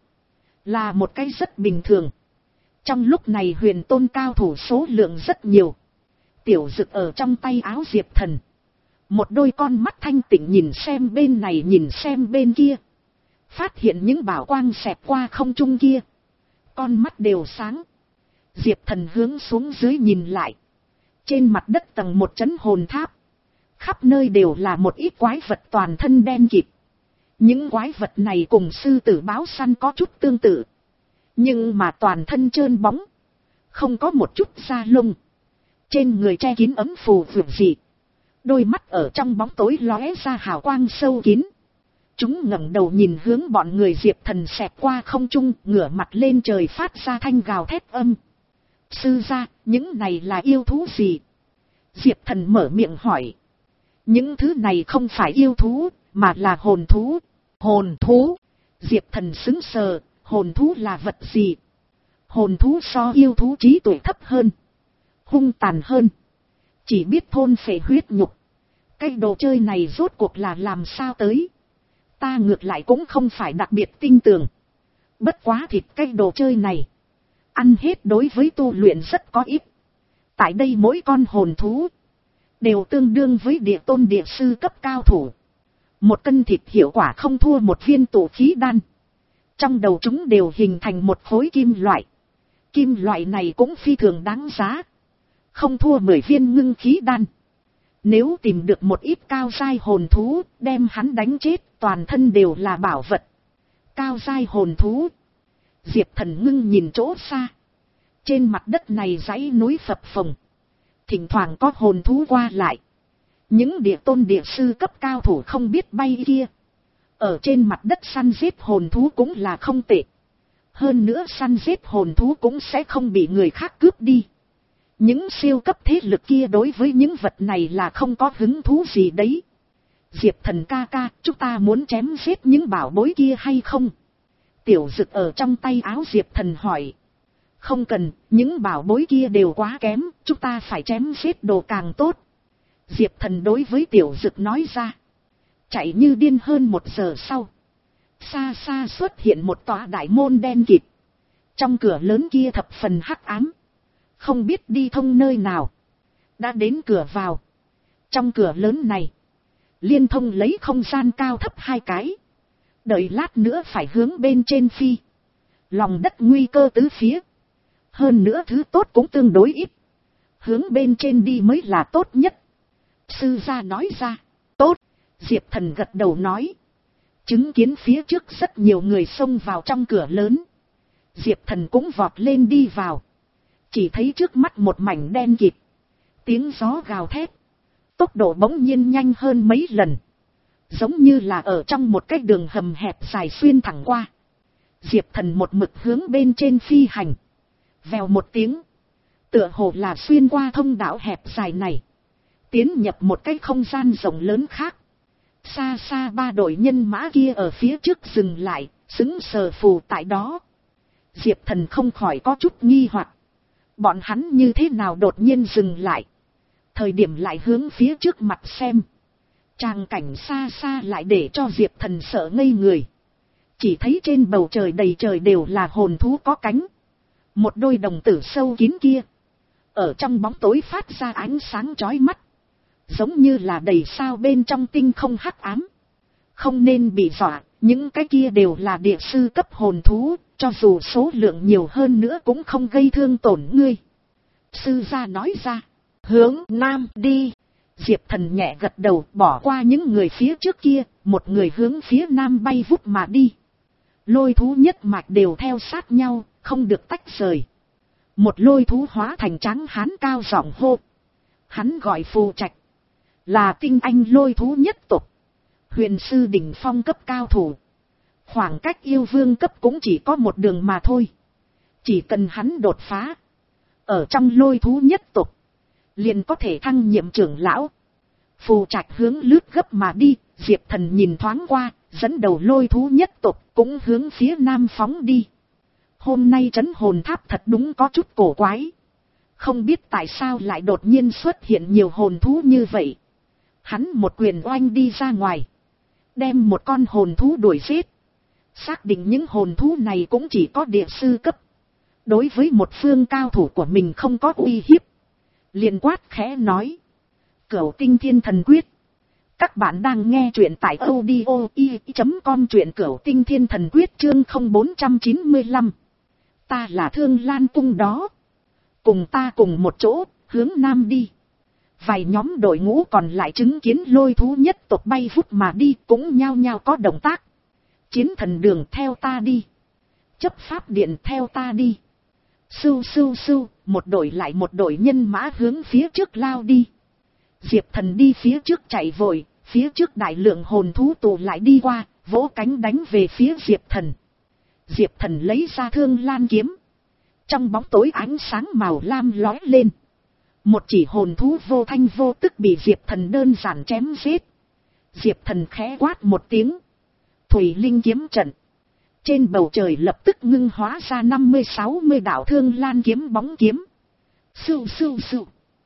Là một cái rất bình thường. Trong lúc này huyền tôn cao thủ số lượng rất nhiều. Tiểu Dực ở trong tay áo Diệp Thần. Một đôi con mắt thanh tịnh nhìn xem bên này nhìn xem bên kia. Phát hiện những bảo quang xẹt qua không trung kia. Con mắt đều sáng. Diệp Thần hướng xuống dưới nhìn lại. Trên mặt đất tầng một chấn hồn tháp. Khắp nơi đều là một ít quái vật toàn thân đen kịt. Những quái vật này cùng sư tử báo săn có chút tương tự. Nhưng mà toàn thân trơn bóng. Không có một chút da lông. Trên người che kín ấm phù vượt dị. Đôi mắt ở trong bóng tối lóe ra hào quang sâu kín. Chúng ngẩng đầu nhìn hướng bọn người Diệp Thần xẹt qua không trung, ngửa mặt lên trời phát ra thanh gào thét âm. Sư gia, những này là yêu thú gì? Diệp Thần mở miệng hỏi. Những thứ này không phải yêu thú, mà là hồn thú. Hồn thú? Diệp Thần sững sờ, hồn thú là vật gì? Hồn thú so yêu thú trí tuệ thấp hơn. Hung tàn hơn. Chỉ biết thôn phệ huyết nhục. Cái đồ chơi này rốt cuộc là làm sao tới? Ta ngược lại cũng không phải đặc biệt tin tưởng. Bất quá thịt cái đồ chơi này. Ăn hết đối với tu luyện rất có ích. Tại đây mỗi con hồn thú. Đều tương đương với địa tôn địa sư cấp cao thủ. Một cân thịt hiệu quả không thua một viên tụ khí đan. Trong đầu chúng đều hình thành một khối kim loại. Kim loại này cũng phi thường đáng giá. Không thua mười viên ngưng khí đan. Nếu tìm được một ít cao giai hồn thú, đem hắn đánh chết, toàn thân đều là bảo vật. Cao giai hồn thú. Diệp Thần ngưng nhìn chỗ xa. Trên mặt đất này dãy núi phập phồng. Thỉnh thoảng có hồn thú qua lại. Những địa tôn địa sư cấp cao thủ không biết bay kia. Ở trên mặt đất săn giết hồn thú cũng là không tệ. Hơn nữa săn giết hồn thú cũng sẽ không bị người khác cướp đi. Những siêu cấp thế lực kia đối với những vật này là không có hứng thú gì đấy. Diệp Thần ca ca, chúng ta muốn chém giết những bảo bối kia hay không? Tiểu Dực ở trong tay áo Diệp Thần hỏi. Không cần, những bảo bối kia đều quá kém, chúng ta phải chém giết đồ càng tốt. Diệp Thần đối với Tiểu Dực nói ra. Chạy như điên hơn một giờ sau. Xa xa xuất hiện một tòa đại môn đen kịt. Trong cửa lớn kia thập phần hắc ám. Không biết đi thông nơi nào. Đã đến cửa vào. Trong cửa lớn này. Liên thông lấy không gian cao thấp hai cái. Đợi lát nữa phải hướng bên trên phi. Lòng đất nguy cơ tứ phía. Hơn nữa thứ tốt cũng tương đối ít. Hướng bên trên đi mới là tốt nhất. Sư gia nói ra. Tốt. Diệp Thần gật đầu nói. Chứng kiến phía trước rất nhiều người xông vào trong cửa lớn. Diệp Thần cũng vọt lên đi vào. Chỉ thấy trước mắt một mảnh đen kịt. Tiếng gió gào thét. Tốc độ bỗng nhiên nhanh hơn mấy lần. Giống như là ở trong một cái đường hầm hẹp dài xuyên thẳng qua. Diệp Thần một mực hướng bên trên phi hành. Vèo một tiếng. Tựa hồ là xuyên qua thông đạo hẹp dài này. Tiến nhập một cái không gian rộng lớn khác. Xa xa ba đội nhân mã kia ở phía trước dừng lại, sững sờ phù tại đó. Diệp Thần không khỏi có chút nghi hoặc. Bọn hắn như thế nào đột nhiên dừng lại. Thời điểm lại hướng phía trước mặt xem. Tràng cảnh xa xa lại để cho Diệp Thần sợ ngây người. Chỉ thấy trên bầu trời đầy trời đều là hồn thú có cánh. Một đôi đồng tử sâu kín kia. Ở trong bóng tối phát ra ánh sáng chói mắt. Giống như là đầy sao bên trong tinh không hắc ám. Không nên bị dọa, những cái kia đều là địa sư cấp hồn thú, cho dù số lượng nhiều hơn nữa cũng không gây thương tổn ngươi. Sư gia nói ra, hướng nam đi. Diệp Thần nhẹ gật đầu, bỏ qua những người phía trước kia, một người hướng phía nam bay vút mà đi. Lôi thú nhất mạch đều theo sát nhau, không được tách rời. Một lôi thú hóa thành trắng hán cao giọng hô. Hắn gọi Phù Trạch. Là tinh anh lôi thú nhất tộc. Huyền sư đỉnh phong cấp cao thủ. Khoảng cách yêu vương cấp cũng chỉ có một đường mà thôi. Chỉ cần hắn đột phá. Ở trong lôi thú nhất tộc. Liền có thể thăng nhiệm trưởng lão. Phù Trạch hướng lướt gấp mà đi. Diệp Thần nhìn thoáng qua. Dẫn đầu lôi thú nhất tộc cũng hướng phía nam phóng đi. Hôm nay trấn hồn tháp thật đúng có chút cổ quái. Không biết tại sao lại đột nhiên xuất hiện nhiều hồn thú như vậy. Hắn một quyền oanh đi ra ngoài. Đem một con hồn thú đuổi giết. Xác định những hồn thú này cũng chỉ có địa sư cấp. Đối với một phương cao thủ của mình không có uy hiếp. Liền quát khẽ nói. Cửu Tinh Thiên Thần Quyết. Các bạn đang nghe truyện tại audio i chấm com truyện Cửu Tinh Thiên Thần Quyết chương không bốn chín lăm. Ta là Thương Lan Cung đó. Cùng ta cùng một chỗ, hướng nam đi. Vài nhóm đội ngũ còn lại chứng kiến lôi thú nhất tộc bay vút mà đi cũng nhao nhao có động tác. Chiến thần đường theo ta đi. Chấp pháp điện theo ta đi. Sưu sưu sưu, một đội lại một đội nhân mã hướng phía trước lao đi. Diệp Thần đi phía trước chạy vội, phía trước đại lượng hồn thú tụ lại đi qua, vỗ cánh đánh về phía Diệp Thần. Diệp Thần lấy ra Thương Lan kiếm. Trong bóng tối ánh sáng màu lam lóe lên. Một chỉ hồn thú vô thanh vô tức bị Diệp Thần đơn giản chém giết. Diệp Thần khẽ quát một tiếng. Thủy Linh kiếm trận. Trên bầu trời lập tức ngưng hóa ra năm mươi sáu mươi đạo Thương Lan kiếm bóng kiếm. Sưu sưu sưu.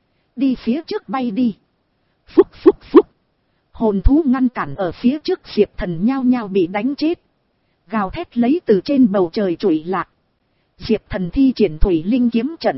Đi phía trước bay đi. Phúc phúc phúc. Hồn thú ngăn cản ở phía trước Diệp Thần nhao nhao bị đánh chết. Gào thét lấy từ trên bầu trời trụi lạc. Diệp Thần thi triển Thủy Linh kiếm trận.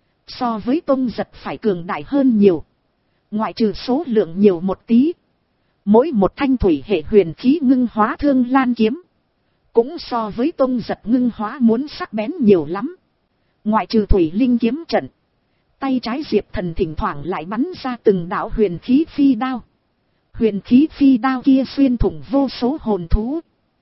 So với Tông Giật phải cường đại hơn nhiều. Ngoại trừ số lượng nhiều một tí. Mỗi một thanh thủy hệ huyền khí ngưng hóa Thương Lan kiếm. Cũng so với Tông Giật ngưng hóa muốn sắc bén nhiều lắm. Ngoại trừ Thủy Linh kiếm trận. Tay trái Diệp Thần thỉnh thoảng lại bắn ra từng đạo huyền khí phi đao. Huyền khí phi đao kia xuyên thủng vô số hồn thú.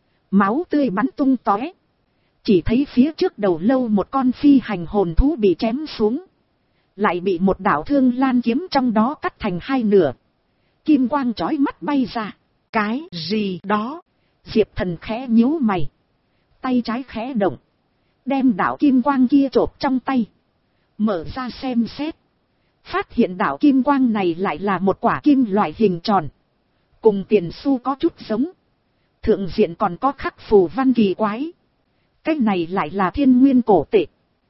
Máu tươi bắn tung tóe. Chỉ thấy phía trước đầu lâu một con phi hành hồn thú bị chém xuống. Lại bị một đạo Thương Lan kiếm trong đó cắt thành hai nửa. Kim quang chói mắt bay ra. Cái gì đó? Diệp Thần khẽ nhíu mày. Tay trái khẽ động. Đem đạo kim quang kia chộp trong tay. Mở ra xem xét. Phát hiện đạo kim quang này lại là một quả kim loại hình tròn. Cùng tiền xu có chút giống. Thượng diện còn có khắc phù văn kỳ quái. Cái này lại là thiên nguyên cổ tệ.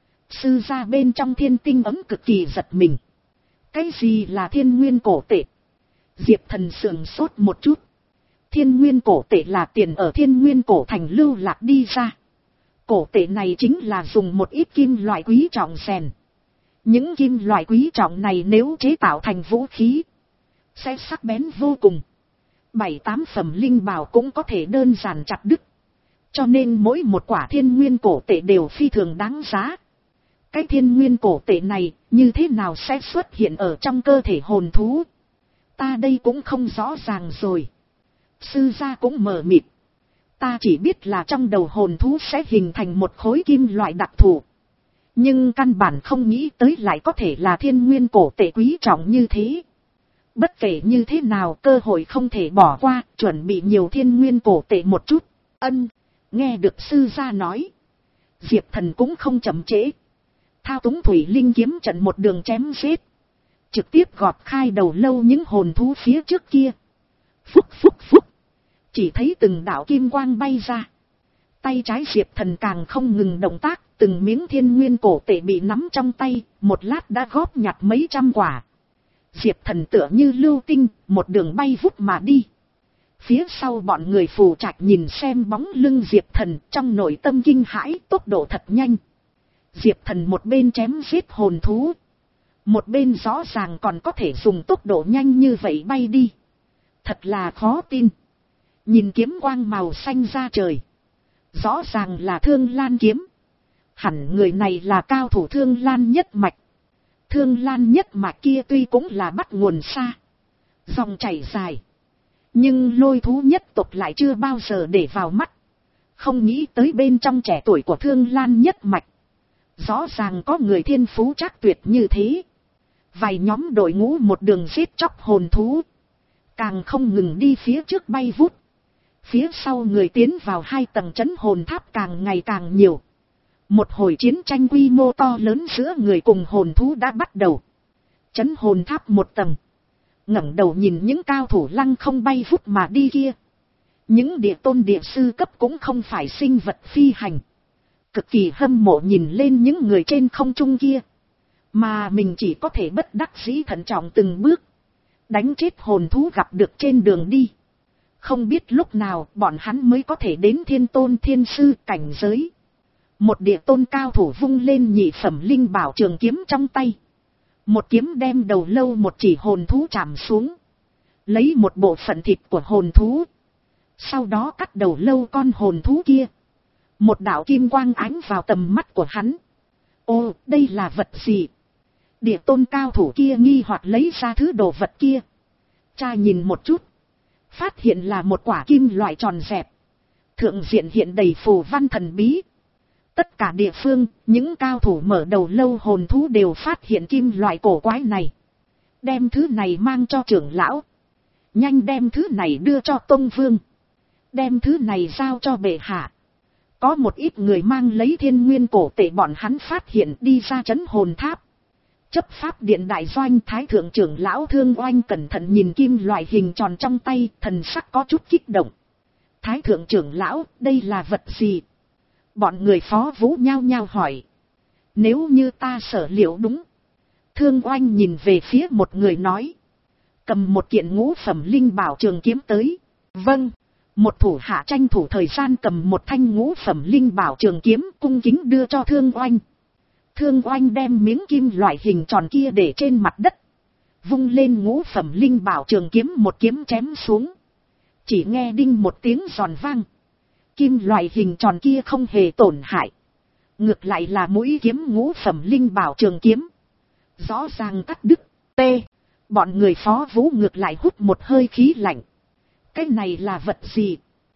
Sư gia bên trong thiên tinh ấm cực kỳ giật mình. Cái gì là thiên nguyên cổ tệ? Diệp Thần sườn sốt một chút. Thiên nguyên cổ tệ là tiền ở thiên nguyên cổ thành lưu lạc đi ra. Cổ tệ này chính là dùng một ít kim loại quý trọng rèn. Những kim loại quý trọng này nếu chế tạo thành vũ khí, sẽ sắc bén vô cùng. Bảy tám phẩm linh bảo cũng có thể đơn giản chặt đứt. Cho nên mỗi một quả thiên nguyên cổ tệ đều phi thường đáng giá. Cái thiên nguyên cổ tệ này như thế nào sẽ xuất hiện ở trong cơ thể hồn thú? Ta đây cũng không rõ ràng rồi. Sư gia cũng mờ mịt. Ta chỉ biết là trong đầu hồn thú sẽ hình thành một khối kim loại đặc thù. Nhưng căn bản không nghĩ tới lại có thể là thiên nguyên cổ tệ quý trọng như thế. Bất kể như thế nào cơ hội không thể bỏ qua, chuẩn bị nhiều thiên nguyên cổ tệ một chút. Ân, nghe được sư gia nói. Diệp Thần cũng không chậm trễ. Thao túng thủy linh kiếm trận một đường chém giết. Trực tiếp gọt khai đầu lâu những hồn thú phía trước kia. Phúc phúc phúc. Chỉ thấy từng đạo kim quang bay ra. Tay trái Diệp Thần càng không ngừng động tác. Từng miếng thiên nguyên cổ tệ bị nắm trong tay. Một lát đã góp nhặt mấy trăm quả. Diệp Thần tựa như lưu tinh. Một đường bay vút mà đi. Phía sau bọn người phù trạch nhìn xem bóng lưng Diệp Thần. Trong nội tâm kinh hãi, tốc độ thật nhanh. Diệp Thần một bên chém giết hồn thú. Một bên rõ ràng còn có thể dùng tốc độ nhanh như vậy bay đi. Thật là khó tin. Nhìn kiếm quang màu xanh ra trời. Rõ ràng là Thương Lan kiếm. Hẳn người này là cao thủ Thương Lan nhất mạch. Thương Lan nhất mạch kia tuy cũng là bắt nguồn xa. Dòng chảy dài. Nhưng lôi thú nhất tộc lại chưa bao giờ để vào mắt. Không nghĩ tới bên trong trẻ tuổi của Thương Lan nhất mạch. Rõ ràng có người thiên phú trác tuyệt như thế. Vài nhóm đội ngũ một đường giết chóc hồn thú. Càng không ngừng đi phía trước bay vút. Phía sau người tiến vào hai tầng trấn hồn tháp càng ngày càng nhiều. Một hồi chiến tranh quy mô to lớn giữa người cùng hồn thú đã bắt đầu. Trấn hồn tháp một tầng. Ngẩng đầu nhìn những cao thủ lăng không bay vút mà đi kia. Những địa tôn địa sư cấp cũng không phải sinh vật phi hành. Cực kỳ hâm mộ nhìn lên những người trên không trung kia. Mà mình chỉ có thể bất đắc dĩ thận trọng từng bước. Đánh chết hồn thú gặp được trên đường đi. Không biết lúc nào bọn hắn mới có thể đến thiên tôn thiên sư cảnh giới. Một địa tôn cao thủ vung lên nhị phẩm linh bảo trường kiếm trong tay. Một kiếm đem đầu lâu một chỉ hồn thú chạm xuống. Lấy một bộ phận thịt của hồn thú. Sau đó cắt đầu lâu con hồn thú kia. Một đạo kim quang ánh vào tầm mắt của hắn. Ô, đây là vật gì? Địa tôn cao thủ kia nghi hoặc lấy ra thứ đồ vật kia. Cha nhìn một chút. Phát hiện là một quả kim loại tròn dẹp. Thượng diện hiện đầy phù văn thần bí. Tất cả địa phương, những cao thủ mở đầu lâu hồn thú đều phát hiện kim loại cổ quái này. Đem thứ này mang cho trưởng lão. Nhanh đem thứ này đưa cho Tông Vương. Đem thứ này giao cho bệ hạ. Có một ít người mang lấy thiên nguyên cổ tệ bọn hắn phát hiện đi ra trấn hồn tháp. Chấp pháp điện đại doanh thái thượng trưởng lão Thương Oanh cẩn thận nhìn kim loại hình tròn trong tay, thần sắc có chút kích động. Thái thượng trưởng lão, đây là vật gì? Bọn người Phó Vũ nhao nhao hỏi. Nếu như ta sở liệu đúng. Thương Oanh nhìn về phía một người nói. Cầm một kiện ngũ phẩm linh bảo trường kiếm tới. Vâng. Một thủ hạ tranh thủ thời gian cầm một thanh ngũ phẩm linh bảo trường kiếm cung kính đưa cho Thương Oanh. Thương Oanh đem miếng kim loại hình tròn kia để trên mặt đất. Vung lên ngũ phẩm linh bảo trường kiếm một kiếm chém xuống. Chỉ nghe đinh một tiếng giòn vang. Kim loại hình tròn kia không hề tổn hại. Ngược lại là mũi kiếm ngũ phẩm linh bảo trường kiếm. Rõ ràng cắt đứt. T. Bọn người Phó Vũ ngược lại hút một hơi khí lạnh. Cái này là vật gì?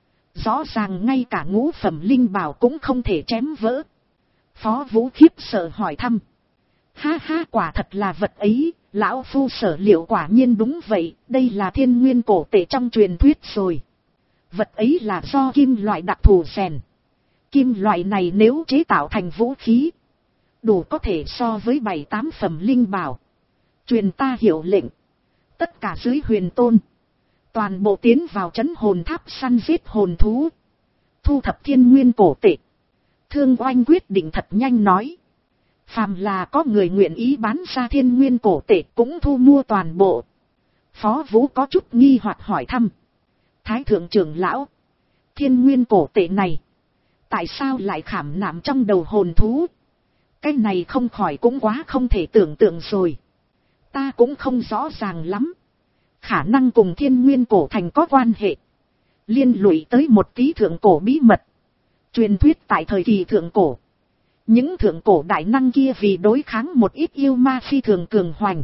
Rõ ràng ngay cả ngũ phẩm linh bảo cũng không thể chém vỡ. Phó Vũ khiếp sợ hỏi thăm. Ha ha, quả thật là vật ấy, lão phu sở liệu quả nhiên đúng vậy, đây là thiên nguyên cổ tệ trong truyền thuyết rồi. Vật ấy là do kim loại đặc thù rèn. Kim loại này nếu chế tạo thành vũ khí, đủ có thể so với bảy tám phẩm linh bảo. Truyền ta hiệu lệnh, tất cả dưới huyền tôn, toàn bộ tiến vào trấn hồn tháp săn giết hồn thú, thu thập thiên nguyên cổ tệ. Thương Oanh quyết định thật nhanh nói, phàm là có người nguyện ý bán ra thiên nguyên cổ tệ cũng thu mua toàn bộ. Phó Vũ có chút nghi hoặc hỏi thăm, Thái thượng trưởng lão, thiên nguyên cổ tệ này tại sao lại khảm nạm trong đầu hồn thú? Cái này không khỏi cũng quá không thể tưởng tượng rồi. Ta cũng không rõ ràng lắm. Khả năng cùng thiên nguyên cổ thành có quan hệ. Liên lụy tới một tí thượng cổ bí mật. Truyền thuyết tại thời kỳ thượng cổ, những thượng cổ đại năng kia vì đối kháng một ít yêu ma phi thường cường hoành,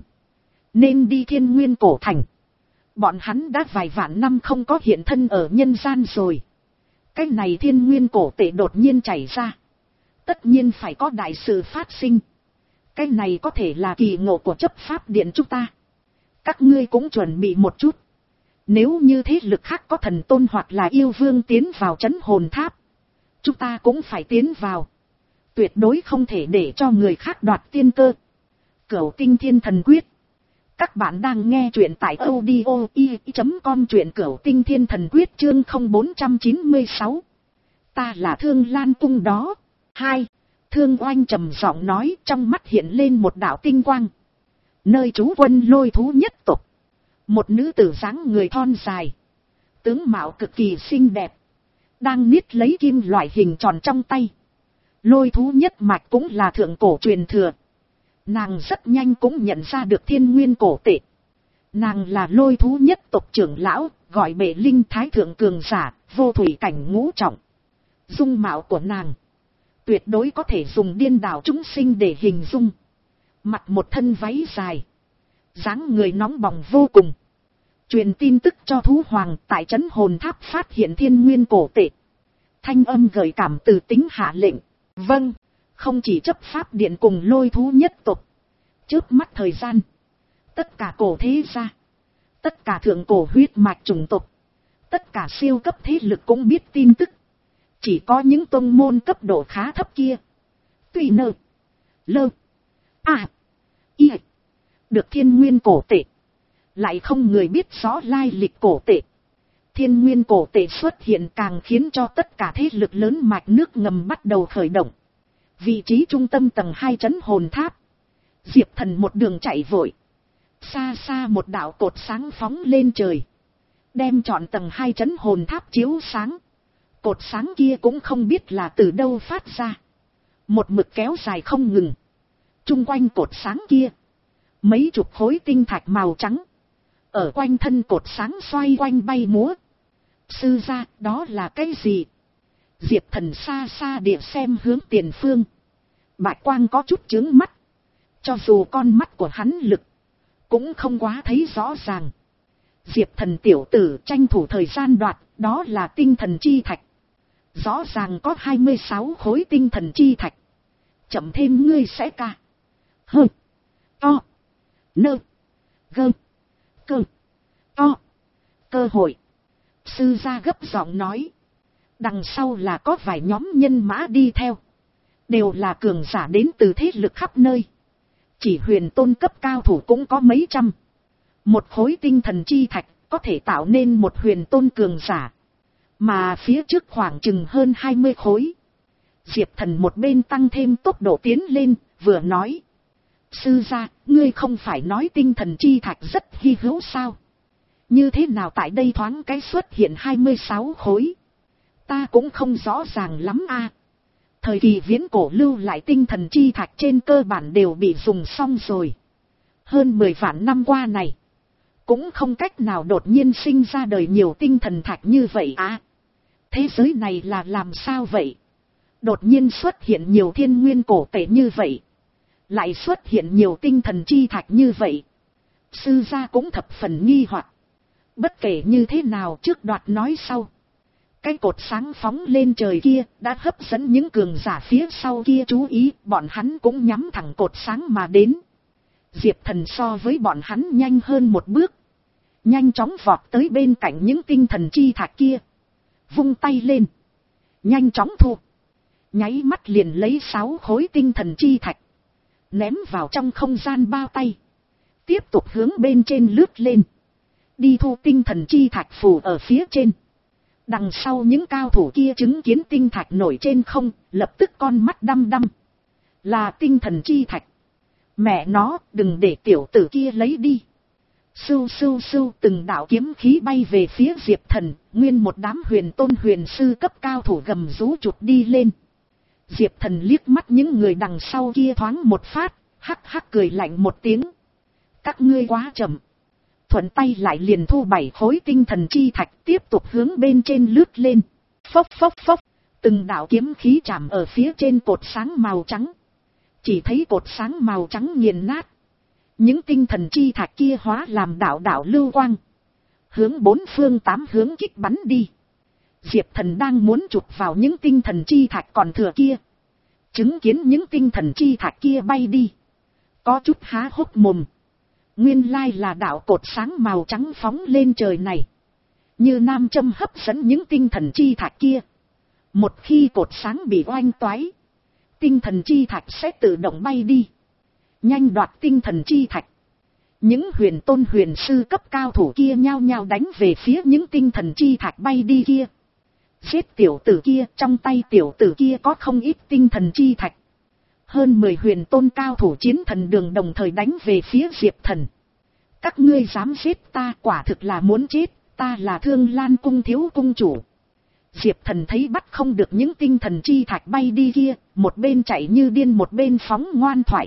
nên đi thiên nguyên cổ thành. Bọn hắn đã vài vạn năm không có hiện thân ở nhân gian rồi. Cái này thiên nguyên cổ tệ đột nhiên chảy ra, tất nhiên phải có đại sự phát sinh. Cái này có thể là kỳ ngộ của chấp pháp điện chúng ta. Các ngươi cũng chuẩn bị một chút. Nếu như thế lực khác có thần tôn hoặc là yêu vương tiến vào trấn hồn tháp, chúng ta cũng phải tiến vào. Tuyệt đối không thể để cho người khác đoạt tiên cơ. Cửu Tinh Thiên Thần Quyết. Các bạn đang nghe truyện tại audio i chấm com, truyện Cửu Tinh Thiên Thần Quyết chương không bốn chín sáu. Ta là Thương Lan Cung đó. Hai. Thương Oanh trầm giọng nói, trong mắt hiện lên một đạo tinh quang. Nơi trú quân Lôi Thú nhất tộc. Một nữ tử dáng người thon dài, tướng mạo cực kỳ xinh đẹp, đang niết lấy kim loại hình tròn trong tay. Lôi Thú nhất mạch cũng là thượng cổ truyền thừa. Nàng rất nhanh cũng nhận ra được thiên nguyên cổ tệ. Nàng là Lôi Thú nhất tộc trưởng lão, gọi Bệ Linh Thái thượng cường giả, vô thủy cảnh ngũ trọng. Dung mạo của nàng tuyệt đối có thể dùng điên đảo chúng sinh để hình dung. Mặc một thân váy dài, dáng người nóng bỏng vô cùng. Truyền tin tức cho Thú Hoàng tại trấn hồn tháp phát hiện thiên nguyên cổ tệ. Thanh âm gợi cảm từ tính hạ lệnh. Vâng, không chỉ chấp pháp điện cùng Lôi Thú nhất tộc. Chớp mắt thời gian, tất cả cổ thế gia, tất cả thượng cổ huyết mạch chủng tộc, tất cả siêu cấp thế lực cũng biết tin tức. Chỉ có những tông môn cấp độ khá thấp kia, tùy nơ, lơ, à, y, được thiên nguyên cổ tệ, lại không người biết rõ lai lịch cổ tệ. Thiên nguyên cổ tệ xuất hiện càng khiến cho tất cả thế lực lớn mạch nước ngầm bắt đầu khởi động. Vị trí trung tâm tầng hai trấn hồn tháp, Diệp Thần một đường chạy vội. Xa xa một đạo cột sáng phóng lên trời, đem trọn tầng hai trấn hồn tháp chiếu sáng. Cột sáng kia cũng không biết là từ đâu phát ra, một mực kéo dài không ngừng. Trung quanh cột sáng kia, mấy chục khối tinh thạch màu trắng ở quanh thân cột sáng xoay quanh bay múa. Sư gia, đó là cái gì? Diệp Thần xa xa địa xem hướng tiền phương. Bạch quang có chút chướng mắt, cho dù con mắt của hắn lực cũng không quá thấy rõ ràng. Diệp Thần tiểu tử tranh thủ thời gian đoạt, đó là tinh thần chi thạch. Rõ ràng có hai mươi sáu khối tinh thần chi thạch. Chậm thêm ngươi sẽ ca. Hơ. To. Nơ. Gơ. Cơ. To. Cơ hội. Sư gia gấp giọng nói. Đằng sau là có vài nhóm nhân mã đi theo. Đều là cường giả đến từ thế lực khắp nơi. Chỉ huyền tôn cấp cao thủ cũng có mấy trăm. Một khối tinh thần chi thạch có thể tạo nên một huyền tôn cường giả. Mà phía trước khoảng chừng hơn hai mươi khối. Diệp Thần một bên tăng thêm tốc độ tiến lên, vừa nói. Sư gia, ngươi không phải nói tinh thần chi thạch rất hy hữu sao? Như thế nào tại đây thoáng cái xuất hiện hai mươi sáu khối? Ta cũng không rõ ràng lắm a. Thời kỳ viễn cổ lưu lại tinh thần chi thạch trên cơ bản đều bị dùng xong rồi. Hơn mười vạn năm qua này, cũng không cách nào đột nhiên sinh ra đời nhiều tinh thần thạch như vậy à. Thế giới này là làm sao vậy? Đột nhiên xuất hiện nhiều thiên nguyên cổ tệ như vậy, lại xuất hiện nhiều tinh thần chi thạch như vậy. Sư gia cũng thập phần nghi hoặc. Bất kể như thế nào, trước đoạt nói sau. Cái cột sáng phóng lên trời kia đã hấp dẫn những cường giả phía sau kia chú ý, bọn hắn cũng nhắm thẳng cột sáng mà đến. Diệp Thần so với bọn hắn nhanh hơn một bước, nhanh chóng vọt tới bên cạnh những tinh thần chi thạch kia, vung tay lên, nhanh chóng thu. Nháy mắt liền lấy sáu khối tinh thần chi thạch. Ném vào trong không gian bao tay. Tiếp tục hướng bên trên lướt lên. Đi thu tinh thần chi thạch phủ ở phía trên. Đằng sau những cao thủ kia chứng kiến tinh thạch nổi trên không, lập tức con mắt đăm đăm. Là tinh thần chi thạch. Mẹ nó, đừng để tiểu tử kia lấy đi. Sưu sưu sưu, từng đạo kiếm khí bay về phía Diệp Thần, nguyên một đám huyền tôn huyền sư cấp cao thủ gầm rú chụp đi lên. Diệp Thần liếc mắt những người đằng sau kia thoáng một phát, hắc hắc cười lạnh một tiếng. Các ngươi quá chậm. Thuận tay lại liền thu bảy khối tinh thần chi thạch, tiếp tục hướng bên trên lướt lên. Phốc phốc phốc, từng đạo kiếm khí chạm ở phía trên cột sáng màu trắng. Chỉ thấy cột sáng màu trắng nghiền nát. Những tinh thần chi thạch kia hóa làm đạo đạo lưu quang. Hướng bốn phương tám hướng kích bắn đi. Diệp Thần đang muốn chụp vào những tinh thần chi thạch còn thừa kia. Chứng kiến những tinh thần chi thạch kia bay đi. Có chút há hốc mồm. Nguyên lai là đạo cột sáng màu trắng phóng lên trời này. Như nam châm hấp dẫn những tinh thần chi thạch kia. Một khi cột sáng bị oanh toái. Tinh thần chi thạch sẽ tự động bay đi. Nhanh đoạt tinh thần chi thạch. Những huyền tôn huyền sư cấp cao thủ kia nhao nhao đánh về phía những tinh thần chi thạch bay đi kia. Giết tiểu tử kia, trong tay tiểu tử kia có không ít tinh thần chi thạch. Hơn mười huyền tôn cao thủ chiến thần đường đồng thời đánh về phía Diệp Thần. Các ngươi dám giết ta, quả thực là muốn chết, ta là Thương Lan cung thiếu cung chủ. Diệp Thần thấy bắt không được những tinh thần chi thạch bay đi kia, một bên chạy như điên một bên phóng ngoan thoại.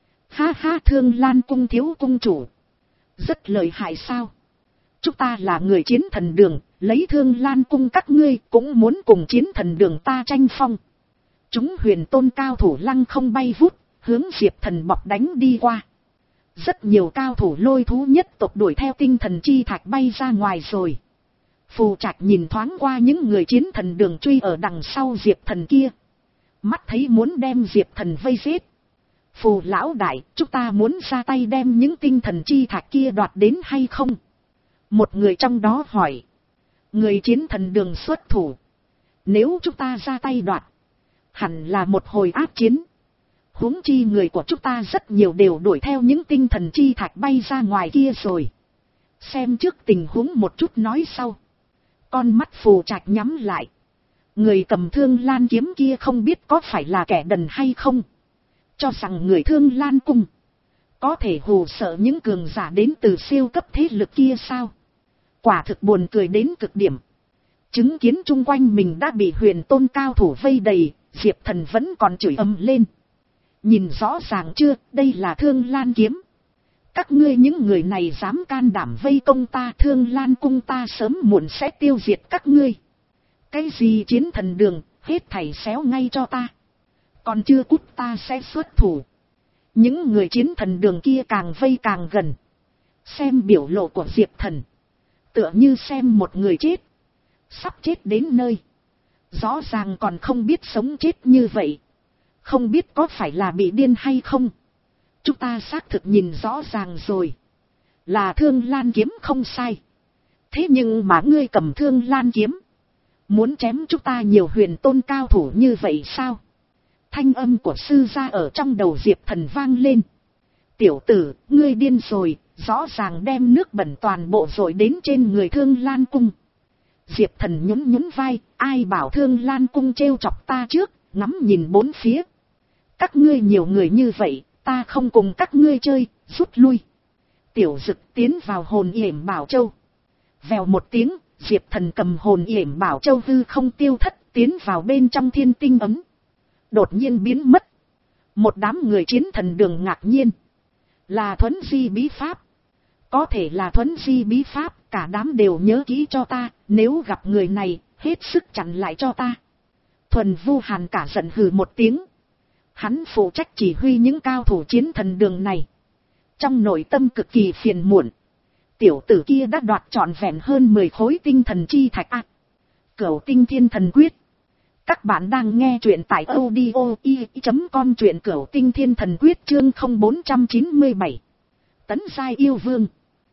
Ha ha, Thương Lan cung thiếu cung chủ. Rất lợi hại sao? Chúng ta là người chiến thần đường, lấy Thương Lan cung các ngươi cũng muốn cùng chiến thần đường ta tranh phong. Chúng huyền tôn cao thủ lăng không bay vút, hướng Diệp Thần bọc đánh đi qua. Rất nhiều cao thủ lôi thú nhất tộc đuổi theo tinh thần chi thạch bay ra ngoài rồi. Phù Trạch nhìn thoáng qua những người chiến thần đường truy ở đằng sau Diệp Thần kia. Mắt thấy muốn đem Diệp Thần vây giết. Phù lão đại, chúng ta muốn ra tay đem những tinh thần chi thạch kia đoạt đến hay không? Một người trong đó hỏi. Người chiến thần đường xuất thủ. Nếu chúng ta ra tay đoạt, hẳn là một hồi ác chiến. Huống chi người của chúng ta rất nhiều đều đuổi theo những tinh thần chi thạch bay ra ngoài kia rồi. Xem trước tình huống một chút nói sau. Con mắt Phù Trạch nhắm lại. Người cầm Thương Lan kiếm kia không biết có phải là kẻ đần hay không. Cho rằng người Thương Lan cung có thể hù sợ những cường giả đến từ siêu cấp thế lực kia sao? Quả thực buồn cười đến cực điểm. Chứng kiến chung quanh mình đã bị huyền tôn cao thủ vây đầy, Diệp Thần vẫn còn chửi ầm lên. Nhìn rõ ràng chưa, đây là Thương Lan kiếm. Các ngươi những người này dám can đảm vây công ta, Thương Lan cung ta sớm muộn sẽ tiêu diệt các ngươi. Cái gì chiến thần đường, hết thảy xéo ngay cho ta. Còn chưa cút ta sẽ xuất thủ. Những người chiến thần đường kia càng vây càng gần. Xem biểu lộ của Diệp Thần. Tựa như xem một người chết. Sắp chết đến nơi. Rõ ràng còn không biết sống chết như vậy. Không biết có phải là bị điên hay không. Chúng ta xác thực nhìn rõ ràng rồi. Là Thương Lan kiếm không sai. Thế nhưng mà ngươi cầm Thương Lan kiếm. Muốn chém chúng ta nhiều huyền tôn cao thủ như vậy sao? Thanh âm của sư gia ở trong đầu Diệp Thần vang lên. Tiểu tử, ngươi điên rồi, rõ ràng đem nước bẩn toàn bộ rồi đến trên người Thương Lan cung. Diệp Thần nhún nhún vai, ai bảo Thương Lan cung trêu chọc ta trước, ngắm nhìn bốn phía. Các ngươi nhiều người như vậy, ta không cùng các ngươi chơi, rút lui. Tiểu Dực tiến vào hồn yểm bảo châu. Vèo một tiếng, Diệp Thần cầm hồn yểm bảo châu hư không tiêu thất, tiến vào bên trong thiên tinh ấm. Đột nhiên biến mất. Một đám người chiến thần đường ngạc nhiên. Là thuấn di bí pháp. Có thể là thuấn di bí pháp, cả đám đều nhớ kỹ cho ta, nếu gặp người này, hết sức chặn lại cho ta. Thuần Vu Hàn cả giận hừ một tiếng. Hắn phụ trách chỉ huy những cao thủ chiến thần đường này. Trong nội tâm cực kỳ phiền muộn. Tiểu tử kia đã đoạt trọn vẹn hơn mười khối tinh thần chi thạch ác. Cửu tinh thiên thần quyết. Các bạn đang nghe truyện tại audio i chấm com, truyện Cửu tinh thiên thần quyết chương không bốn chín bảy. Tấn giai yêu vương.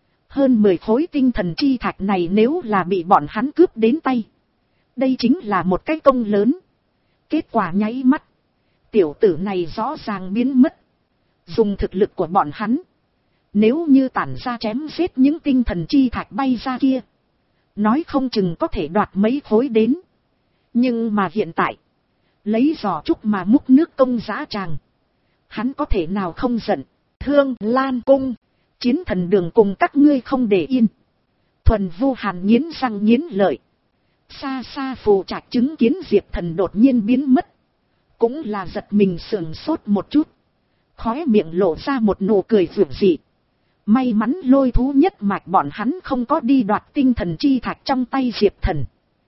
Hơn mười khối tinh thần chi thạch này nếu là bị bọn hắn cướp đến tay. Đây chính là một cái công lớn. Kết quả nháy mắt, tiểu tử này rõ ràng biến mất. Dùng thực lực của bọn hắn, nếu như tản ra chém giết những tinh thần chi thạch bay ra kia, nói không chừng có thể đoạt mấy khối đến. Nhưng mà hiện tại, lấy giò trúc mà múc nước công dã tràng, hắn có thể nào không giận. Thương Lan Cung, chiến thần đường cùng các ngươi không để yên. Thuần Vu Hàn nghiến răng nghiến lợi. Xa xa Phù Trạch chứng kiến Diệp Thần đột nhiên biến mất, cũng là giật mình sườn sốt một chút, khóe miệng lộ ra một nụ cười dịu dị. May mắn Lôi Thú nhất mạch bọn hắn không có đi đoạt tinh thần chi thạch trong tay Diệp Thần,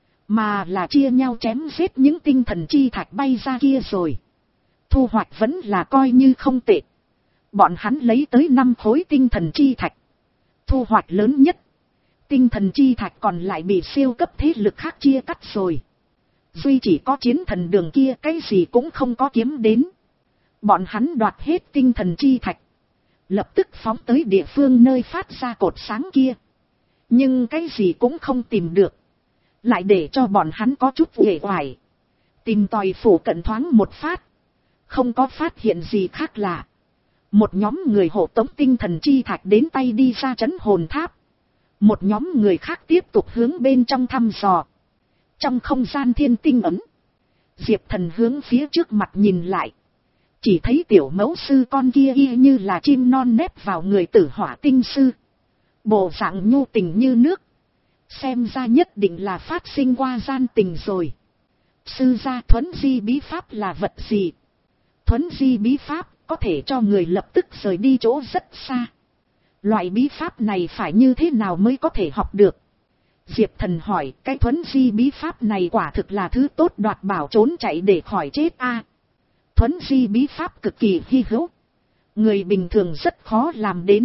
mà là chia nhau chém giết những tinh thần chi thạch bay ra kia rồi. Thu hoạch vẫn là coi như không tệ. Bọn hắn lấy tới năm khối tinh thần chi thạch. Thu hoạch lớn nhất. Tinh thần chi thạch còn lại bị siêu cấp thế lực khác chia cắt rồi. Duy chỉ có chiến thần đường kia cái gì cũng không có kiếm đến. Bọn hắn đoạt hết tinh thần chi thạch, lập tức phóng tới địa phương nơi phát ra cột sáng kia. Nhưng cái gì cũng không tìm được, lại để cho bọn hắn có chút uể oải. Tìm tòi phủ cận thoáng một phát, không có phát hiện gì khác lạ. Một nhóm người hộ tống tinh thần chi thạch đến tay đi ra trấn hồn tháp. Một nhóm người khác tiếp tục hướng bên trong thăm dò. Trong không gian thiên tinh ấm, Diệp Thần hướng phía trước mặt nhìn lại, chỉ thấy tiểu mẫu sư con kia y như là chim non nép vào người tử hỏa tinh sư, bộ dạng nhu tình như nước, xem ra nhất định là phát sinh qua gian tình rồi. Sư gia thuấn di bí pháp là vật gì? Thuấn di bí pháp có thể cho người lập tức rời đi chỗ rất xa. Loại bí pháp này phải như thế nào mới có thể học được? Diệp Thần hỏi, cái thuấn di bí pháp này quả thực là thứ tốt đoạt bảo trốn chạy để khỏi chết a. À, thuấn di bí pháp cực kỳ hy hữu, người bình thường rất khó làm đến.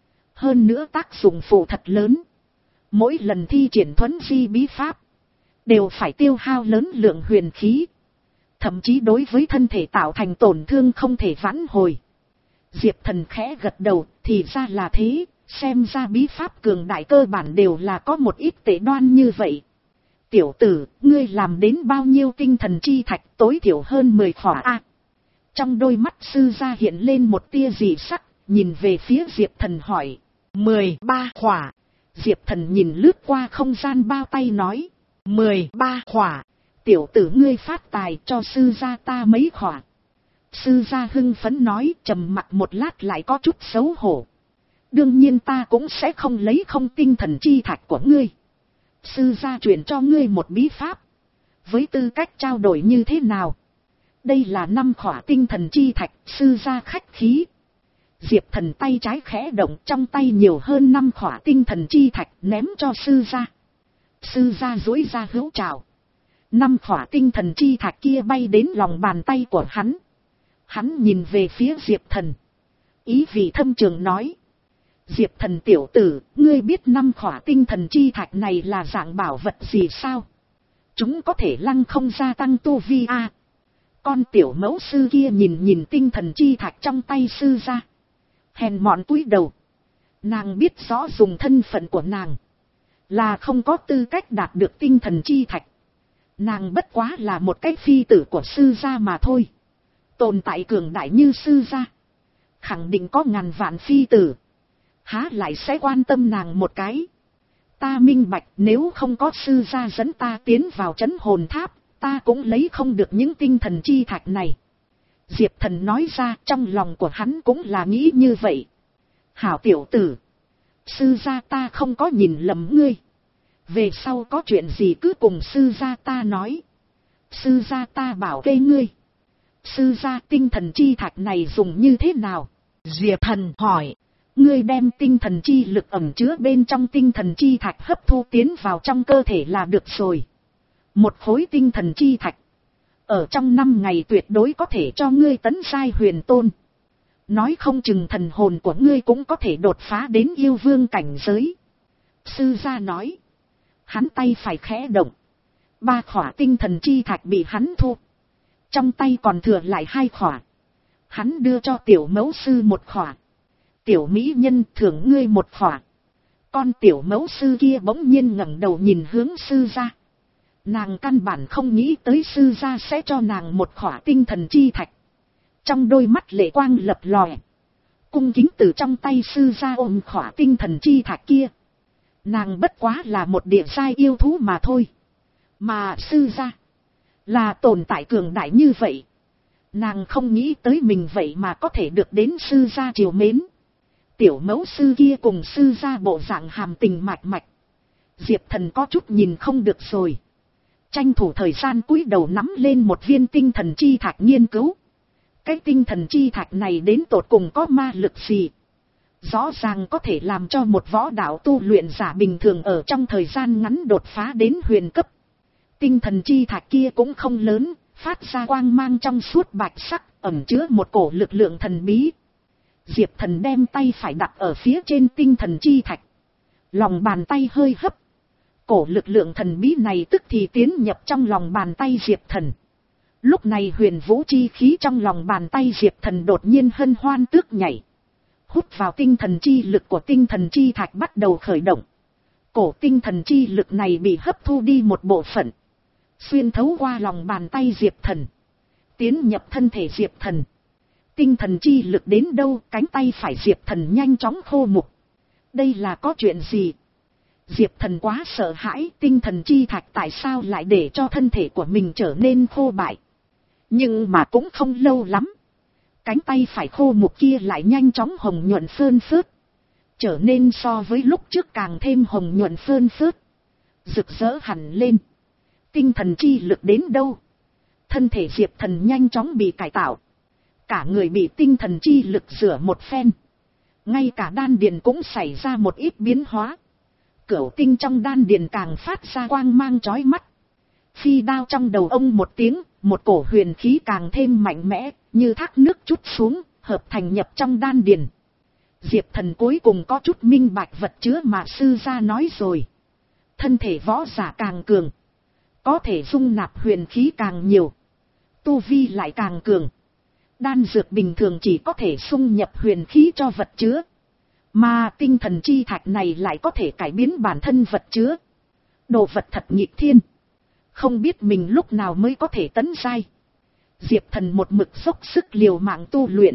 Hơn nữa tác dụng phụ thật lớn. Mỗi lần thi triển thuấn di bí pháp, đều phải tiêu hao lớn lượng huyền khí. Thậm chí đối với thân thể tạo thành tổn thương không thể vãn hồi. Diệp Thần khẽ gật đầu, thì ra là thế, xem ra bí pháp cường đại cơ bản đều là có một ít tệ đoan như vậy. Tiểu tử, ngươi làm đến bao nhiêu tinh thần chi thạch? Tối thiểu hơn mười khỏa a. Trong đôi mắt sư gia hiện lên một tia dị sắc, nhìn về phía Diệp Thần hỏi. mười ba khỏa. Diệp Thần nhìn lướt qua không gian bao tay nói. mười ba khỏa. Tiểu tử ngươi phát tài, cho sư gia ta mấy khỏa. Sư gia hưng phấn nói, trầm mặc một lát lại có chút xấu hổ. Đương nhiên ta cũng sẽ không lấy không tinh thần chi thạch của ngươi. Sư gia truyền cho ngươi một bí pháp. Với tư cách trao đổi như thế nào? Đây là năm khỏa tinh thần chi thạch, sư gia khách khí. Diệp Thần tay trái khẽ động, trong tay nhiều hơn năm khỏa tinh thần chi thạch ném cho sư gia. Sư gia duỗi ra hữu trào. Năm khỏa tinh thần chi thạch kia bay đến lòng bàn tay của hắn. Hắn nhìn về phía Diệp Thần, ý vị thâm trường nói. Diệp Thần tiểu tử, ngươi biết năm khỏa tinh thần chi thạch này là dạng bảo vật gì sao? Chúng có thể lăng không gia tăng tu vi a. À, con tiểu mẫu sư kia nhìn nhìn tinh thần chi thạch trong tay sư gia, hèn mọn cúi đầu. Nàng biết rõ dùng thân phận của nàng là không có tư cách đạt được tinh thần chi thạch. Nàng bất quá là một cái phi tử của sư gia mà thôi. Tồn tại cường đại như sư gia, khẳng định có ngàn vạn phi tử, há lại sẽ quan tâm nàng một cái. Ta minh bạch, nếu không có sư gia dẫn ta tiến vào trấn hồn tháp, ta cũng lấy không được những tinh thần chi thạch này. Diệp Thần nói ra, trong lòng của hắn cũng là nghĩ như vậy. Hảo tiểu tử, sư gia ta không có nhìn lầm ngươi. Về sau có chuyện gì cứ cùng sư gia ta nói. Sư gia ta bảo kê ngươi. Sư gia tinh thần chi thạch này dùng như thế nào? Diệp Thần hỏi. Ngươi đem tinh thần chi lực ẩn chứa bên trong tinh thần chi thạch hấp thu tiến vào trong cơ thể là được rồi. Một khối tinh thần chi thạch, ở trong năm ngày tuyệt đối có thể cho ngươi tấn giai huyền tôn. Nói không chừng thần hồn của ngươi cũng có thể đột phá đến yêu vương cảnh giới. Sư gia nói. Hắn tay phải khẽ động. Ba khỏa tinh thần chi thạch bị hắn thu. Trong tay còn thừa lại hai khỏa. Hắn đưa cho tiểu mẫu sư một khỏa. Tiểu mỹ nhân thưởng ngươi một khỏa. Con tiểu mẫu sư kia bỗng nhiên ngẩng đầu nhìn hướng sư gia. Nàng căn bản không nghĩ tới sư gia sẽ cho nàng một khỏa tinh thần chi thạch. Trong đôi mắt lệ quang lập lòe. Cung kính từ trong tay sư gia ôm khỏa tinh thần chi thạch kia. Nàng bất quá là một địa giai yêu thú mà thôi. Mà sư gia là tồn tại cường đại như vậy. Nàng không nghĩ tới mình vậy mà có thể được đến sư gia chiều mến. Tiểu mẫu sư kia cùng sư gia bộ dạng hàm tình mạch mạch. Diệp Thần có chút nhìn không được rồi. Tranh thủ thời gian cúi đầu nắm lên một viên tinh thần chi thạch nghiên cứu. Cái tinh thần chi thạch này đến tột cùng có ma lực gì? Rõ ràng có thể làm cho một võ đạo tu luyện giả bình thường ở trong thời gian ngắn đột phá đến huyền cấp. Tinh thần chi thạch kia cũng không lớn, phát ra quang mang trong suốt bạch sắc, ẩn chứa một cổ lực lượng thần bí. Diệp Thần đem tay phải đặt ở phía trên tinh thần chi thạch. Lòng bàn tay hơi hấp. Cổ lực lượng thần bí này tức thì tiến nhập trong lòng bàn tay Diệp Thần. Lúc này huyền vũ chi khí trong lòng bàn tay Diệp Thần đột nhiên hân hoan tước nhảy. Hút vào tinh thần chi lực của tinh thần chi thạch bắt đầu khởi động. Cổ tinh thần chi lực này bị hấp thu đi một bộ phận. Xuyên thấu qua lòng bàn tay Diệp Thần. Tiến nhập thân thể Diệp Thần. Tinh thần chi lực đến đâu cánh tay phải Diệp Thần nhanh chóng khô mục. Đây là có chuyện gì? Diệp Thần quá sợ hãi, tinh thần chi thạch tại sao lại để cho thân thể của mình trở nên khô bại. Nhưng mà cũng không lâu lắm. Cánh tay phải khô mục kia lại nhanh chóng hồng nhuận phơn phớt. Trở nên so với lúc trước càng thêm hồng nhuận phơn phớt. Rực rỡ hẳn lên. Tinh thần chi lực đến đâu? Thân thể Diệp Thần nhanh chóng bị cải tạo. Cả người bị tinh thần chi lực rửa một phen. Ngay cả đan điền cũng xảy ra một ít biến hóa. Cửu tinh trong đan điền càng phát ra quang mang chói mắt. Phi đao trong đầu ông một tiếng, một cổ huyền khí càng thêm mạnh mẽ, như thác nước trút xuống, hợp thành nhập trong đan điền. Diệp Thần cuối cùng có chút minh bạch vật chứa mà sư gia nói rồi. Thân thể võ giả càng cường, có thể dung nạp huyền khí càng nhiều, tu vi lại càng cường. Đan dược bình thường chỉ có thể xung nhập huyền khí cho vật chứa. Mà tinh thần chi thạch này lại có thể cải biến bản thân vật chứa. Đồ vật thật nghịch thiên. Không biết mình lúc nào mới có thể tấn giai. Diệp Thần một mực dốc sức liều mạng tu luyện.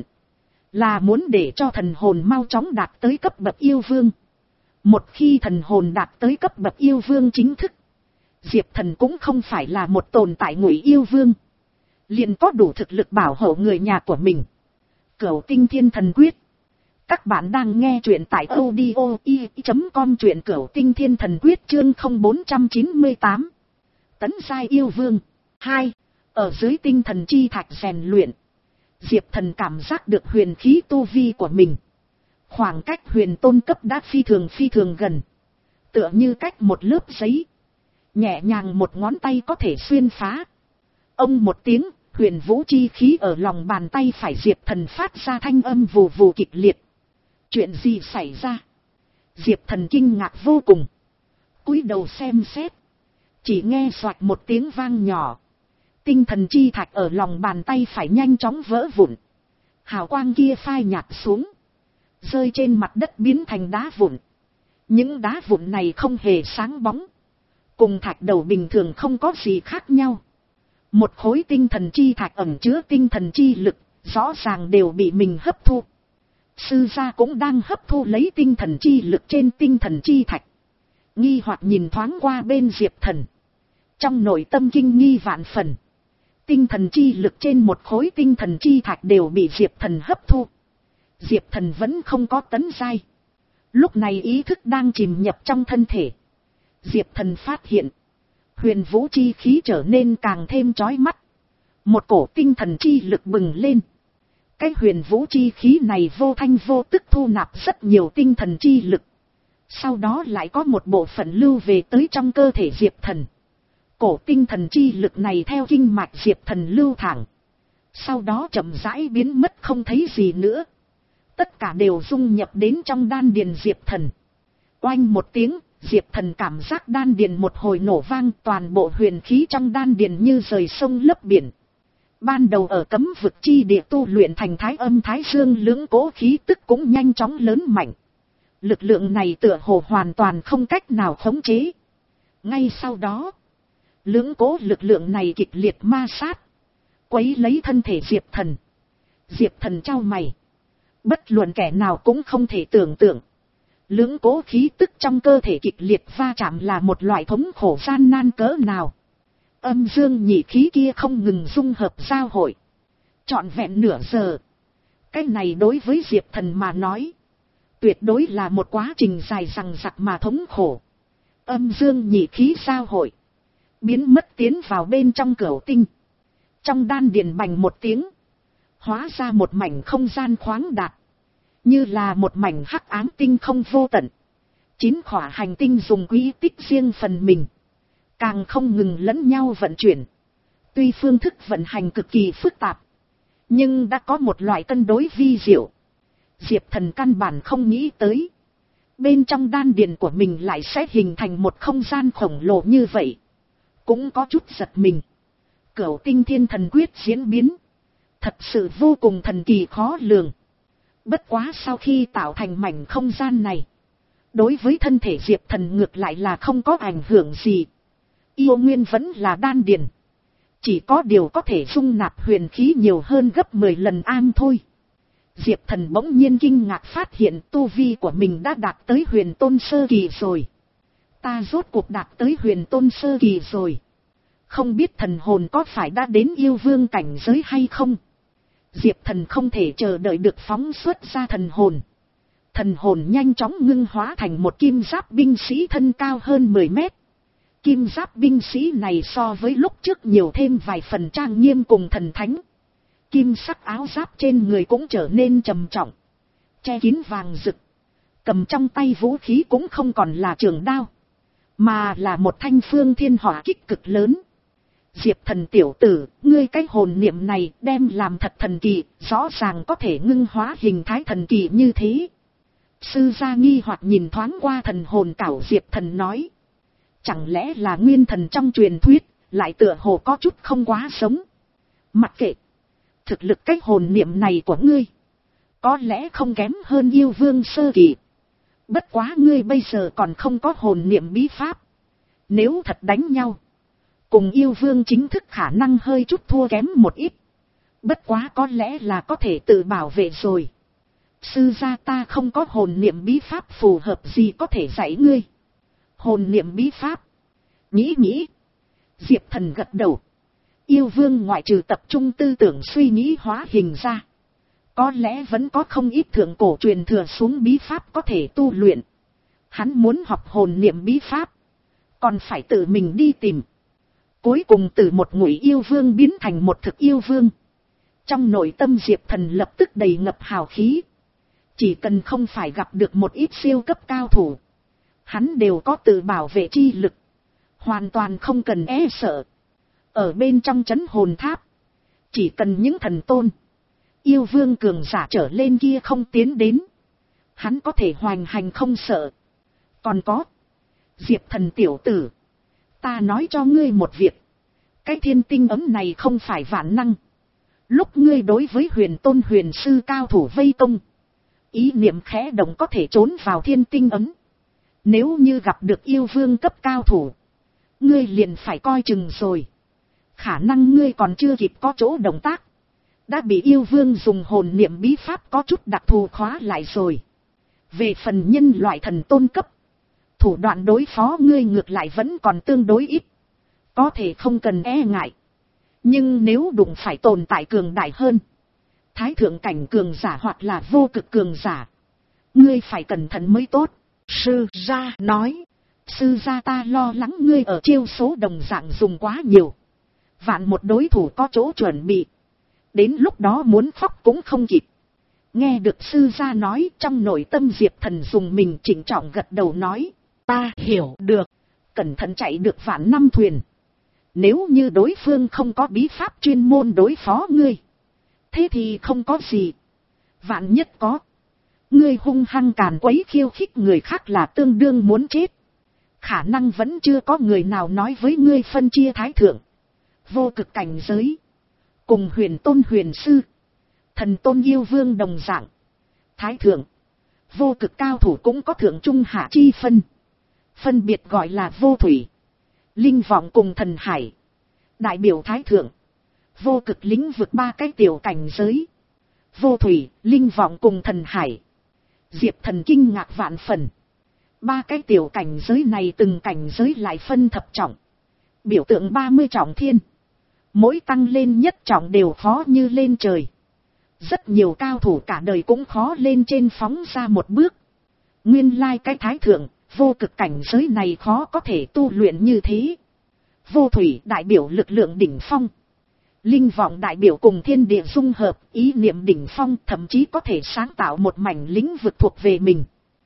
Là muốn để cho thần hồn mau chóng đạt tới cấp bậc yêu vương. Một khi thần hồn đạt tới cấp bậc yêu vương chính thức. Diệp Thần cũng không phải là một tồn tại ngụy yêu vương. Liền có đủ thực lực bảo hộ người nhà của mình. Cửu tinh thiên thần quyết. Các bạn đang nghe truyện tại audio i chấm com, truyện Cửu tinh thiên thần quyết chương không bốn trăm chín mươi tám. Tấn giai yêu vương. hai. Ở dưới tinh thần chi thạch rèn luyện. Diệp Thần cảm giác được huyền khí tu vi của mình. Khoảng cách huyền tôn cấp đã phi thường phi thường gần. Tựa như cách một lớp giấy. Nhẹ nhàng một ngón tay có thể xuyên phá. Ông một tiếng, huyền vũ chi khí ở lòng bàn tay phải Diệp Thần phát ra thanh âm vù vù kịch liệt. Chuyện gì xảy ra? Diệp Thần kinh ngạc vô cùng. Cúi đầu xem xét. Chỉ nghe xoạch một tiếng vang nhỏ. Tinh thần chi thạch ở lòng bàn tay phải nhanh chóng vỡ vụn. Hào quang kia phai nhạt xuống. Rơi trên mặt đất biến thành đá vụn. Những đá vụn này không hề sáng bóng. Cùng thạch đầu bình thường không có gì khác nhau. Một khối tinh thần chi thạch ẩn chứa tinh thần chi lực, rõ ràng đều bị mình hấp thu. Sư gia cũng đang hấp thu lấy tinh thần chi lực trên tinh thần chi thạch. Nghi hoặc nhìn thoáng qua bên Diệp Thần. Trong nội tâm kinh nghi vạn phần. Tinh thần chi lực trên một khối tinh thần chi thạch đều bị Diệp Thần hấp thu. Diệp Thần vẫn không có tấn giai. Lúc này ý thức đang chìm nhập trong thân thể. Diệp Thần phát hiện. Huyền vũ chi khí trở nên càng thêm chói mắt. Một cổ tinh thần chi lực bừng lên. Cái huyền vũ chi khí này vô thanh vô tức thu nạp rất nhiều tinh thần chi lực. Sau đó lại có một bộ phận lưu về tới trong cơ thể Diệp Thần. Cổ tinh thần chi lực này theo kinh mạch Diệp Thần lưu thẳng. Sau đó chậm rãi biến mất không thấy gì nữa. Tất cả đều dung nhập đến trong đan điền Diệp Thần. Oanh một tiếng, Diệp Thần cảm giác đan điền một hồi nổ vang, toàn bộ huyền khí trong đan điền như rời sông lấp biển. Ban đầu ở cấm vực chi địa tu luyện thành thái âm thái dương lưỡng cố khí tức cũng nhanh chóng lớn mạnh. Lực lượng này tựa hồ hoàn toàn không cách nào khống chế. Ngay sau đó, Lưỡng cố lực lượng này kịch liệt ma sát, quấy lấy thân thể Diệp Thần. Diệp Thần trao mày. Bất luận kẻ nào cũng không thể tưởng tượng. Lưỡng cố khí tức trong cơ thể kịch liệt va chạm là một loại thống khổ gian nan cỡ nào. Âm dương nhị khí kia không ngừng dung hợp giao hội. Trọn vẹn nửa giờ. Cái này đối với Diệp Thần mà nói, tuyệt đối là một quá trình dài dằng dặc mà thống khổ. Âm dương nhị khí giao hội, biến mất tiến vào bên trong cửu tinh. Trong đan điền bành một tiếng, hóa ra một mảnh không gian khoáng đạt, như là một mảnh hắc ám tinh không vô tận. Chín khỏa hành tinh dùng quỹ tích riêng phần mình, càng không ngừng lẫn nhau vận chuyển. Tuy phương thức vận hành cực kỳ phức tạp, nhưng đã có một loại cân đối vi diệu. Diệp Thần căn bản không nghĩ tới, bên trong đan điền của mình lại sẽ hình thành một không gian khổng lồ như vậy. Cũng có chút giật mình. Cửu tinh thiên thần quyết diễn biến, thật sự vô cùng thần kỳ khó lường. Bất quá sau khi tạo thành mảnh không gian này, đối với thân thể Diệp Thần ngược lại là không có ảnh hưởng gì. Yêu nguyên vẫn là đan điền, chỉ có điều có thể dung nạp huyền khí nhiều hơn gấp mười lần an thôi. Diệp Thần bỗng nhiên kinh ngạc phát hiện tu vi của mình đã đạt tới huyền tôn sơ kỳ rồi. Ta rốt cuộc đạt tới huyền tôn sơ kỳ rồi. Không biết thần hồn có phải đã đến yêu vương cảnh giới hay không? Diệp Thần không thể chờ đợi được phóng xuất ra thần hồn. Thần hồn nhanh chóng ngưng hóa thành một kim giáp binh sĩ thân cao hơn mười mét. Kim giáp binh sĩ này so với lúc trước nhiều thêm vài phần trang nghiêm cùng thần thánh. Kim sắc áo giáp trên người cũng trở nên trầm trọng, che kín vàng rực. Cầm trong tay vũ khí cũng không còn là trường đao, mà là một thanh phương thiên hỏa kích cực lớn. Diệp Thần tiểu tử, ngươi cái hồn niệm này đem làm thật thần kỳ, rõ ràng có thể ngưng hóa hình thái thần kỳ như thế. Sư gia nghi hoặc nhìn thoáng qua thần hồn cảo Diệp Thần nói. Chẳng lẽ là nguyên thần trong truyền thuyết, lại tựa hồ có chút không quá sống. Mặc kệ, thực lực cái hồn niệm này của ngươi, có lẽ không kém hơn yêu vương sơ kỳ. Bất quá ngươi bây giờ còn không có hồn niệm bí pháp. Nếu thật đánh nhau, cùng yêu vương chính thức khả năng hơi chút thua kém một ít. Bất quá có lẽ là có thể tự bảo vệ rồi. Sư gia ta không có hồn niệm bí pháp phù hợp gì có thể dạy ngươi. Hồn niệm bí pháp. Nghĩ nghĩ. Diệp Thần gật đầu. Yêu vương ngoại trừ tập trung tư tưởng suy nghĩ hóa hình ra, có lẽ vẫn có không ít thượng cổ truyền thừa xuống bí pháp có thể tu luyện. Hắn muốn học hồn niệm bí pháp, còn phải tự mình đi tìm. Cuối cùng từ một ngụy yêu vương biến thành một thực yêu vương. Trong nội tâm Diệp Thần lập tức đầy ngập hào khí. Chỉ cần không phải gặp được một ít siêu cấp cao thủ, hắn đều có tự bảo vệ chi lực, hoàn toàn không cần e sợ. Ở bên trong trấn hồn tháp, chỉ cần những thần tôn, yêu vương cường giả trở lên kia không tiến đến, hắn có thể hoành hành không sợ. Còn có, Diệp Thần tiểu tử, ta nói cho ngươi một việc, cái thiên tinh ấm này không phải vạn năng. Lúc ngươi đối với huyền tôn huyền sư cao thủ vây công, ý niệm khẽ động có thể trốn vào thiên tinh ấm. Nếu như gặp được yêu vương cấp cao thủ, ngươi liền phải coi chừng rồi. Khả năng ngươi còn chưa kịp có chỗ động tác, đã bị yêu vương dùng hồn niệm bí pháp có chút đặc thù khóa lại rồi. Về phần nhân loại thần tôn cấp, thủ đoạn đối phó ngươi ngược lại vẫn còn tương đối ít, có thể không cần e ngại. Nhưng nếu đụng phải tồn tại cường đại hơn, thái thượng cảnh cường giả hoặc là vô cực cường giả, ngươi phải cẩn thận mới tốt. Sư gia nói, sư gia ta lo lắng ngươi ở chiêu số đồng dạng dùng quá nhiều, vạn một đối thủ có chỗ chuẩn bị, đến lúc đó muốn khóc cũng không kịp. Nghe được sư gia nói, trong nội tâm Diệp Thần dùng mình chỉnh trọng gật đầu nói, ta hiểu được, cẩn thận chạy được vạn năm thuyền. Nếu như đối phương không có bí pháp chuyên môn đối phó ngươi, thế thì không có gì. Vạn nhất có, ngươi hung hăng càn quấy khiêu khích người khác là tương đương muốn chết. Khả năng vẫn chưa có người nào nói với ngươi phân chia thái thượng, vô cực cảnh giới, cùng huyền tôn huyền sư, thần tôn yêu vương đồng dạng. Thái thượng, vô cực cao thủ cũng có thượng trung hạ chi phân. Phân biệt gọi là vô thủy, linh vọng cùng thần hải, đại biểu thái thượng, vô cực lĩnh vực ba cái tiểu cảnh giới, vô thủy, linh vọng cùng thần hải. Diệp Thần kinh ngạc vạn phần. Ba cái tiểu cảnh giới này từng cảnh giới lại phân thập trọng, biểu tượng ba mươi trọng thiên, mỗi tăng lên nhất trọng đều khó như lên trời. Rất nhiều cao thủ cả đời cũng khó lên trên phóng ra một bước. Nguyên lai cái thái thượng, vô cực cảnh giới này khó có thể tu luyện như thế. Vô thủy đại biểu lực lượng đỉnh phong, linh vọng đại biểu cùng thiên địa dung hợp, ý niệm đỉnh phong, thậm chí có thể sáng tạo một mảnh lĩnh vực thuộc về mình.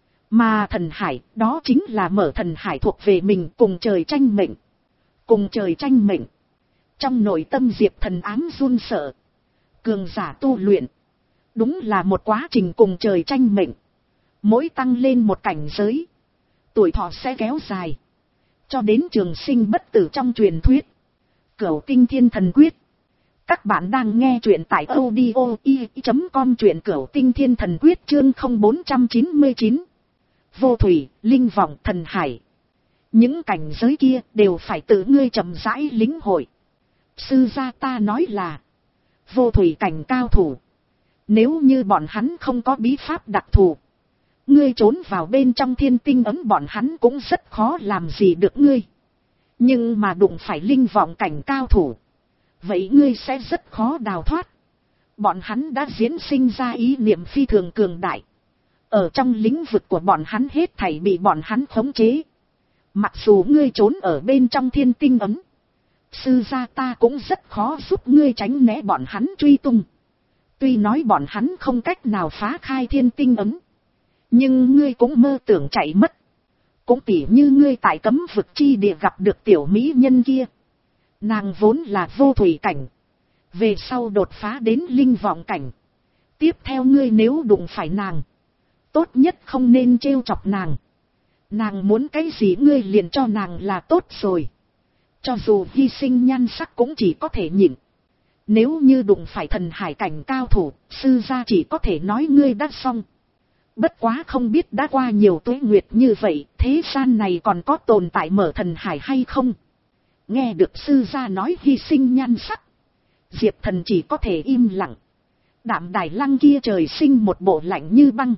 Mà thần hải, đó chính là mở thần hải thuộc về mình, cùng trời tranh mệnh. Cùng trời tranh mệnh. Trong nội tâm Diệp Thần ám run sợ. Cường giả tu luyện, đúng là một quá trình cùng trời tranh mệnh. Mỗi tăng lên một cảnh giới, tuổi thọ sẽ kéo dài, cho đến trường sinh bất tử trong truyền thuyết. Cửu Tinh Thiên Thần Quyết. Các bạn đang nghe truyện tại audio i chấm com, truyện Cửu Tinh Thiên Thần Quyết chương không bốn chín chín. Vô thủy, linh vọng, thần hải. Những cảnh giới kia đều phải tự ngươi chậm rãi lĩnh hội. Sư gia ta nói là vô thủy cảnh cao thủ, nếu như bọn hắn không có bí pháp đặc thù, ngươi trốn vào bên trong thiên tinh ấm bọn hắn cũng rất khó làm gì được ngươi. Nhưng mà đụng phải linh vọng cảnh cao thủ, vậy ngươi sẽ rất khó đào thoát. Bọn hắn đã diễn sinh ra ý niệm phi thường cường đại, ở trong lĩnh vực của bọn hắn hết thảy bị bọn hắn khống chế. Mặc dù ngươi trốn ở bên trong thiên tinh ấm, sư gia ta cũng rất khó giúp ngươi tránh né bọn hắn truy tung. Tuy nói bọn hắn không cách nào phá khai thiên tinh ấm, nhưng ngươi cũng mơ tưởng chạy mất. Cũng tỉ như ngươi tại cấm vực chi địa gặp được tiểu mỹ nhân kia. Nàng vốn là vô thủy cảnh, về sau đột phá đến linh vọng cảnh. Tiếp theo ngươi nếu đụng phải nàng, tốt nhất không nên trêu chọc nàng. Nàng muốn cái gì ngươi liền cho nàng là tốt rồi. Cho dù hy sinh nhan sắc cũng chỉ có thể nhịn. Nếu như đụng phải thần hải cảnh cao thủ, sư gia chỉ có thể nói ngươi đã xong. Bất quá không biết đã qua nhiều tuế nguyệt như vậy, thế gian này còn có tồn tại mở thần hải hay không? Nghe được sư gia nói hy sinh nhan sắc, Diệp Thần chỉ có thể im lặng. Đạm Đài Lăng kia trời sinh một bộ lạnh như băng,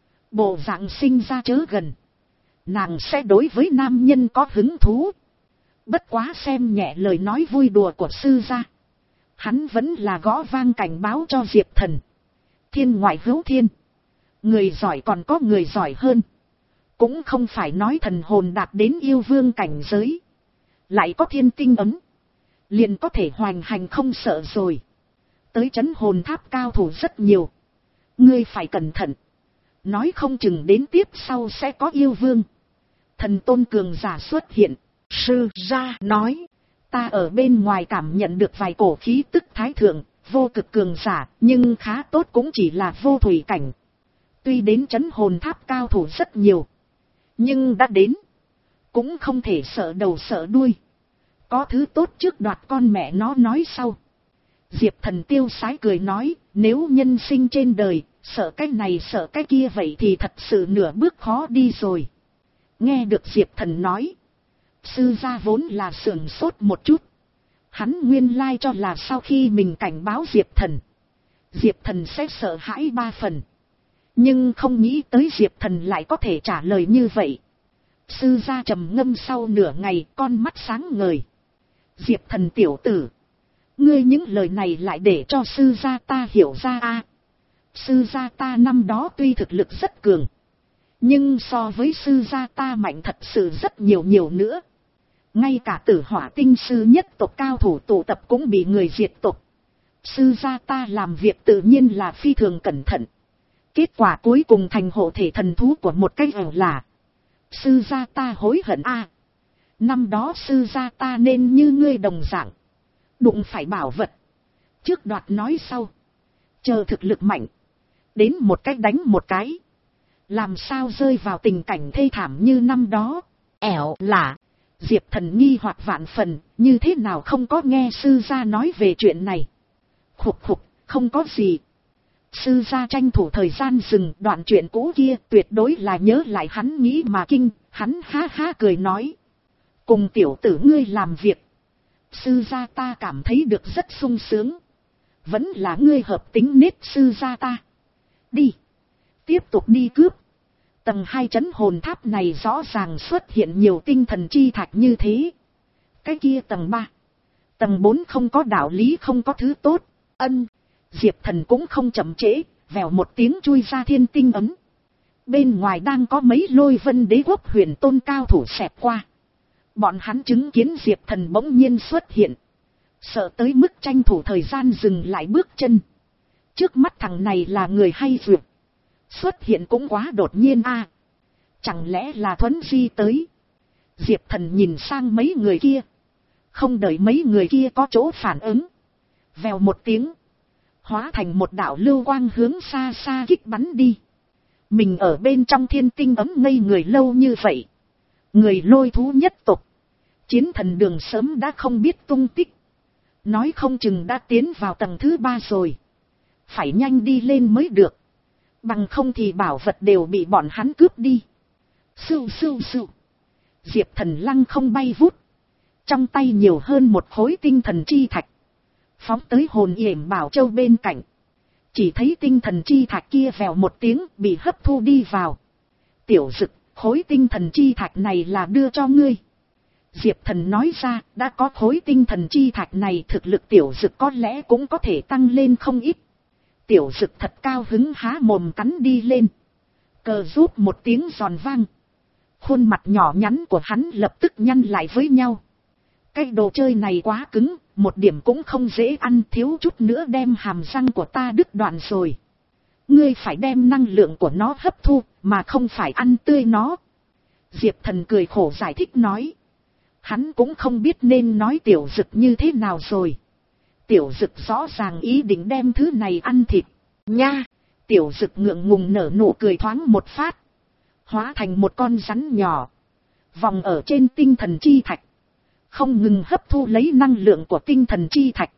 bộ dạng sinh ra chớ gần. Nàng sẽ đối với nam nhân có hứng thú. Bất quá xem nhẹ lời nói vui đùa của sư gia, hắn vẫn là gõ vang cảnh báo cho Diệp Thần. Thiên ngoại hữu thiên, người giỏi còn có người giỏi hơn. Cũng không phải nói thần hồn đạt đến yêu vương cảnh giới, lại có thiên tinh ấm, liền có thể hoành hành không sợ rồi. Tới trấn hồn tháp cao thủ rất nhiều, ngươi phải cẩn thận. Nói không chừng đến tiếp sau sẽ có yêu vương, thần tôn cường giả xuất hiện. Sư gia nói, ta ở bên ngoài cảm nhận được vài cổ khí tức thái thượng, vô cực cường giả, nhưng khá tốt cũng chỉ là vô thủy cảnh. Tuy đến trấn hồn tháp cao thủ rất nhiều, nhưng đã đến, cũng không thể sợ đầu sợ đuôi. Có thứ tốt trước đoạt con mẹ nó nói sau. Diệp Thần tiêu sái cười nói, nếu nhân sinh trên đời, sợ cái này sợ cái kia vậy thì thật sự nửa bước khó đi rồi. Nghe được Diệp Thần nói, sư gia vốn là sưởng sốt một chút. Hắn nguyên lai cho là sau khi mình cảnh báo Diệp Thần, Diệp Thần sẽ sợ hãi ba phần. Nhưng không nghĩ tới Diệp Thần lại có thể trả lời như vậy. Sư gia trầm ngâm sau nửa ngày, con mắt sáng ngời. Diệp Thần tiểu tử, ngươi những lời này lại để cho sư gia ta hiểu ra a. À, sư gia ta năm đó tuy thực lực rất cường, nhưng so với sư gia ta mạnh thật sự rất nhiều nhiều nữa. Ngay cả Tử Hỏa Tinh sư nhất tộc cao thủ tụ tập cũng bị người diệt tộc. Sư gia ta làm việc tự nhiên là phi thường cẩn thận. Kết quả cuối cùng thành hộ thể thần thú của một cái ẩu là. Sư gia ta hối hận a. À, năm đó sư gia ta nên như ngươi đồng dạng, đụng phải bảo vật, trước đoạt nói sau, chờ thực lực mạnh, đến một cách đánh một cái. Làm sao rơi vào tình cảnh thê thảm như năm đó. Ẻo là, Diệp Thần nghi hoặc vạn phần, như thế nào không có nghe sư gia nói về chuyện này. Khục khục, không có gì. Sư gia tranh thủ thời gian dừng đoạn chuyện cũ kia, tuyệt đối là nhớ lại hắn nghĩ mà kinh. Hắn ha ha cười nói, Cùng tiểu tử ngươi làm việc. Sư gia ta cảm thấy được rất sung sướng. Vẫn là ngươi hợp tính nết sư gia ta. Đi. Tiếp tục đi cướp. Tầng hai trấn hồn tháp này rõ ràng xuất hiện nhiều tinh thần chi thạch như thế. Cái kia tầng ba. Tầng bốn không có đạo lý, không có thứ tốt. Ân. Diệp Thần cũng không chậm trễ. Vèo một tiếng chui ra thiên tinh ấm. Bên ngoài đang có mấy Lôi Vân Đế quốc huyền tôn cao thủ xẹp qua. Bọn hắn chứng kiến Diệp Thần bỗng nhiên xuất hiện. Sợ tới mức tranh thủ thời gian dừng lại bước chân. Trước mắt thằng này là người hay vượt. Xuất hiện cũng quá đột nhiên a. Chẳng lẽ là Thuấn Di tới. Diệp Thần nhìn sang mấy người kia. Không đợi mấy người kia có chỗ phản ứng. Vèo một tiếng. Hóa thành một đạo lưu quang hướng xa xa kích bắn đi. Mình ở bên trong thiên tinh ấm ngây người lâu như vậy. Người Lôi thú nhất tộc. Chiến thần đường sớm đã không biết tung tích. Nói không chừng đã tiến vào tầng thứ ba rồi. Phải nhanh đi lên mới được. Bằng không thì bảo vật đều bị bọn hắn cướp đi. Sưu sưu sưu. Diệp Thần lăng không bay vút. Trong tay nhiều hơn một khối tinh thần chi thạch. Phóng tới hồn yểm bảo châu bên cạnh. Chỉ thấy tinh thần chi thạch kia vèo một tiếng bị hấp thu đi vào. Tiểu Dực, khối tinh thần chi thạch này là đưa cho ngươi. Diệp Thần nói ra, đã có khối tinh thần chi thạch này, thực lực Tiểu Dực có lẽ cũng có thể tăng lên không ít. Tiểu Dực thật cao hứng há mồm cắn đi lên. Cờ rút một tiếng giòn vang. Khuôn mặt nhỏ nhắn của hắn lập tức nhăn lại với nhau. Cái đồ chơi này quá cứng, một điểm cũng không dễ ăn, thiếu chút nữa đem hàm răng của ta đứt đoạn rồi. Ngươi phải đem năng lượng của nó hấp thu, mà không phải ăn tươi nó. Diệp Thần cười khổ giải thích nói. Hắn cũng không biết nên nói Tiểu Dực như thế nào rồi. Tiểu Dực rõ ràng ý định đem thứ này ăn thịt. Nha! Tiểu Dực ngượng ngùng nở nụ cười thoáng một phát. Hóa thành một con rắn nhỏ. Vòng ở trên tinh thần chi thạch. Không ngừng hấp thu lấy năng lượng của tinh thần chi thạch.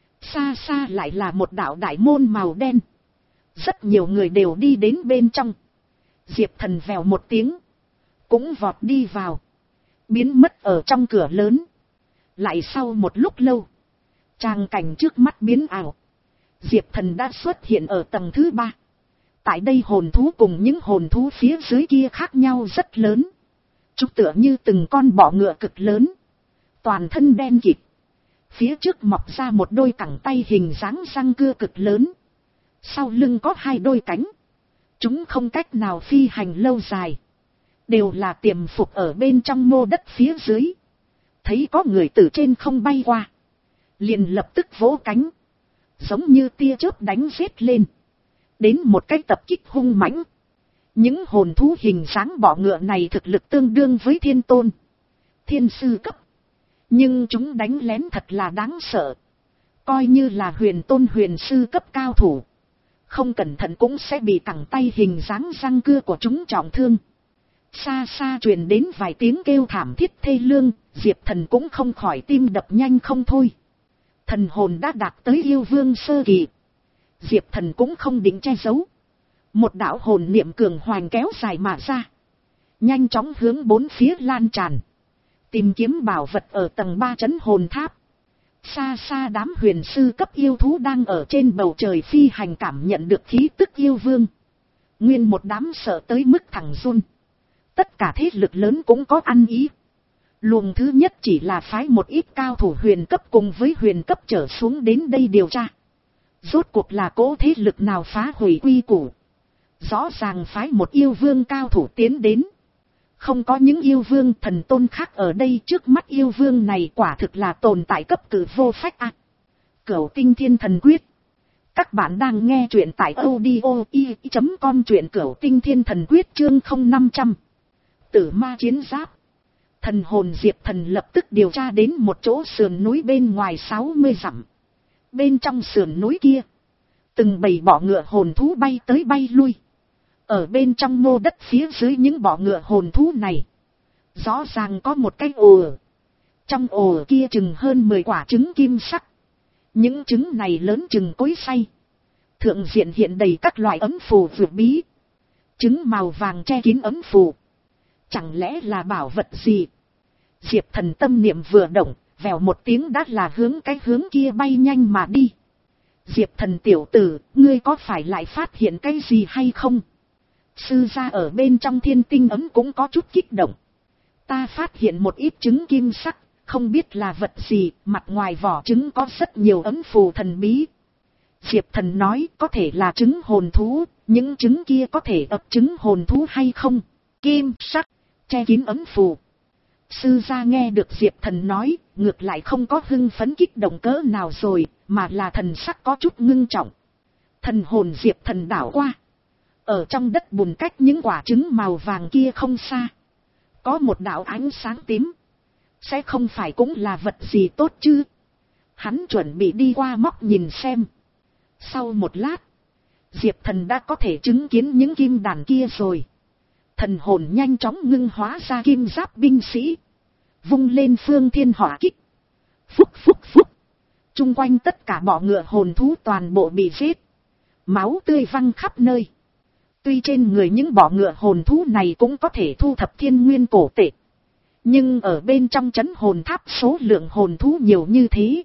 Xa xa lại là một đạo đại môn màu đen. Rất nhiều người đều đi đến bên trong. Diệp Thần vèo một tiếng. Cũng vọt đi vào. Biến mất ở trong cửa lớn. Lại sau một lúc lâu. Tràng cảnh trước mắt biến ảo. Diệp Thần đã xuất hiện ở tầng thứ ba. Tại đây hồn thú cùng những hồn thú phía dưới kia khác nhau rất lớn. Chúng tựa như từng con bọ ngựa cực lớn. Toàn thân đen kịt. Phía trước mọc ra một đôi cẳng tay hình dáng răng cưa cực lớn. Sau lưng có hai đôi cánh. Chúng không cách nào phi hành lâu dài. Đều là tiềm phục ở bên trong mô đất phía dưới. Thấy có người từ trên không bay qua. Liền lập tức vỗ cánh. Giống như tia chớp đánh giết lên. Đến một cái tập kích hung mãnh. Những hồn thú hình dáng bọ ngựa này thực lực tương đương với thiên tôn. Thiên sư cấp. Nhưng chúng đánh lén thật là đáng sợ. Coi như là huyền tôn huyền sư cấp cao thủ. Không cẩn thận cũng sẽ bị cẳng tay hình dáng răng cưa của chúng trọng thương. Xa xa truyền đến vài tiếng kêu thảm thiết thê lương. Diệp Thần cũng không khỏi tim đập nhanh không thôi. Thần hồn đã đạt tới yêu vương sơ kỳ. Diệp Thần cũng không định che giấu. Một đạo hồn niệm cường hoành kéo dài mà ra. Nhanh chóng hướng bốn phía lan tràn. Tìm kiếm bảo vật ở tầng ba trấn hồn tháp. Xa xa đám huyền sư cấp yêu thú đang ở trên bầu trời phi hành cảm nhận được khí tức yêu vương. Nguyên một đám sợ tới mức thẳng run. Tất cả thế lực lớn cũng có ăn ý. Luồng thứ nhất chỉ là phái một ít cao thủ huyền cấp cùng với huyền cấp trở xuống đến đây điều tra. Rốt cuộc là cố thế lực nào phá hủy quy củ. Rõ ràng phái một yêu vương cao thủ tiến đến. Không có những yêu vương thần tôn khác ở đây, trước mắt yêu vương này quả thực là tồn tại cấp cử vô phách ạ. À, Cửu Tinh Thiên Thần Quyết. Các bạn đang nghe truyện tại audio i chấm com, truyện Cửu Tinh Thiên Thần Quyết chương không năm trăm. Tử ma chiến giáp. Thần hồn Diệp Thần lập tức điều tra đến một chỗ sườn núi bên ngoài sáu mươi dặm. Bên trong sườn núi kia, từng bầy bọ ngựa hồn thú bay tới bay lui. Ở bên trong mô đất phía dưới những bọ ngựa hồn thú này, rõ ràng có một cái ồ. Trong ồ kia chừng hơn mười quả trứng kim sắc. Những trứng này lớn chừng cối xay. Thượng diện hiện đầy các loại ấm phù vượt bí. Trứng màu vàng che kín ấm phù. Chẳng lẽ là bảo vật gì? Diệp Thần tâm niệm vừa động, vèo một tiếng đã là hướng cái hướng kia bay nhanh mà đi. Diệp Thần tiểu tử, ngươi có phải lại phát hiện cái gì hay không? Sư gia ở bên trong thiên tinh ấm cũng có chút kích động. Ta phát hiện một ít trứng kim sắc, không biết là vật gì, mặt ngoài vỏ trứng có rất nhiều ấm phù thần bí. Diệp Thần nói có thể là trứng hồn thú, những trứng kia có thể ấp trứng hồn thú hay không? Kim sắc, che kín ấm phù. Sư gia nghe được Diệp Thần nói, ngược lại không có hưng phấn kích động cỡ nào rồi, mà là thần sắc có chút ngưng trọng. Thần hồn Diệp Thần đảo qua. Ở trong đất bùn cách những quả trứng màu vàng kia không xa. Có một đạo ánh sáng tím. Sẽ không phải cũng là vật gì tốt chứ? Hắn chuẩn bị đi qua móc nhìn xem. Sau một lát, Diệp Thần đã có thể chứng kiến những kim đàn kia rồi. Thần hồn nhanh chóng ngưng hóa ra kim giáp binh sĩ. Vung lên phương thiên hỏa kích. Phúc phúc phúc. Trung quanh tất cả bọ ngựa hồn thú toàn bộ bị giết. Máu tươi văng khắp nơi. Tuy trên người những bọ ngựa hồn thú này cũng có thể thu thập thiên nguyên cổ tệ. Nhưng ở bên trong trấn hồn tháp số lượng hồn thú nhiều như thế.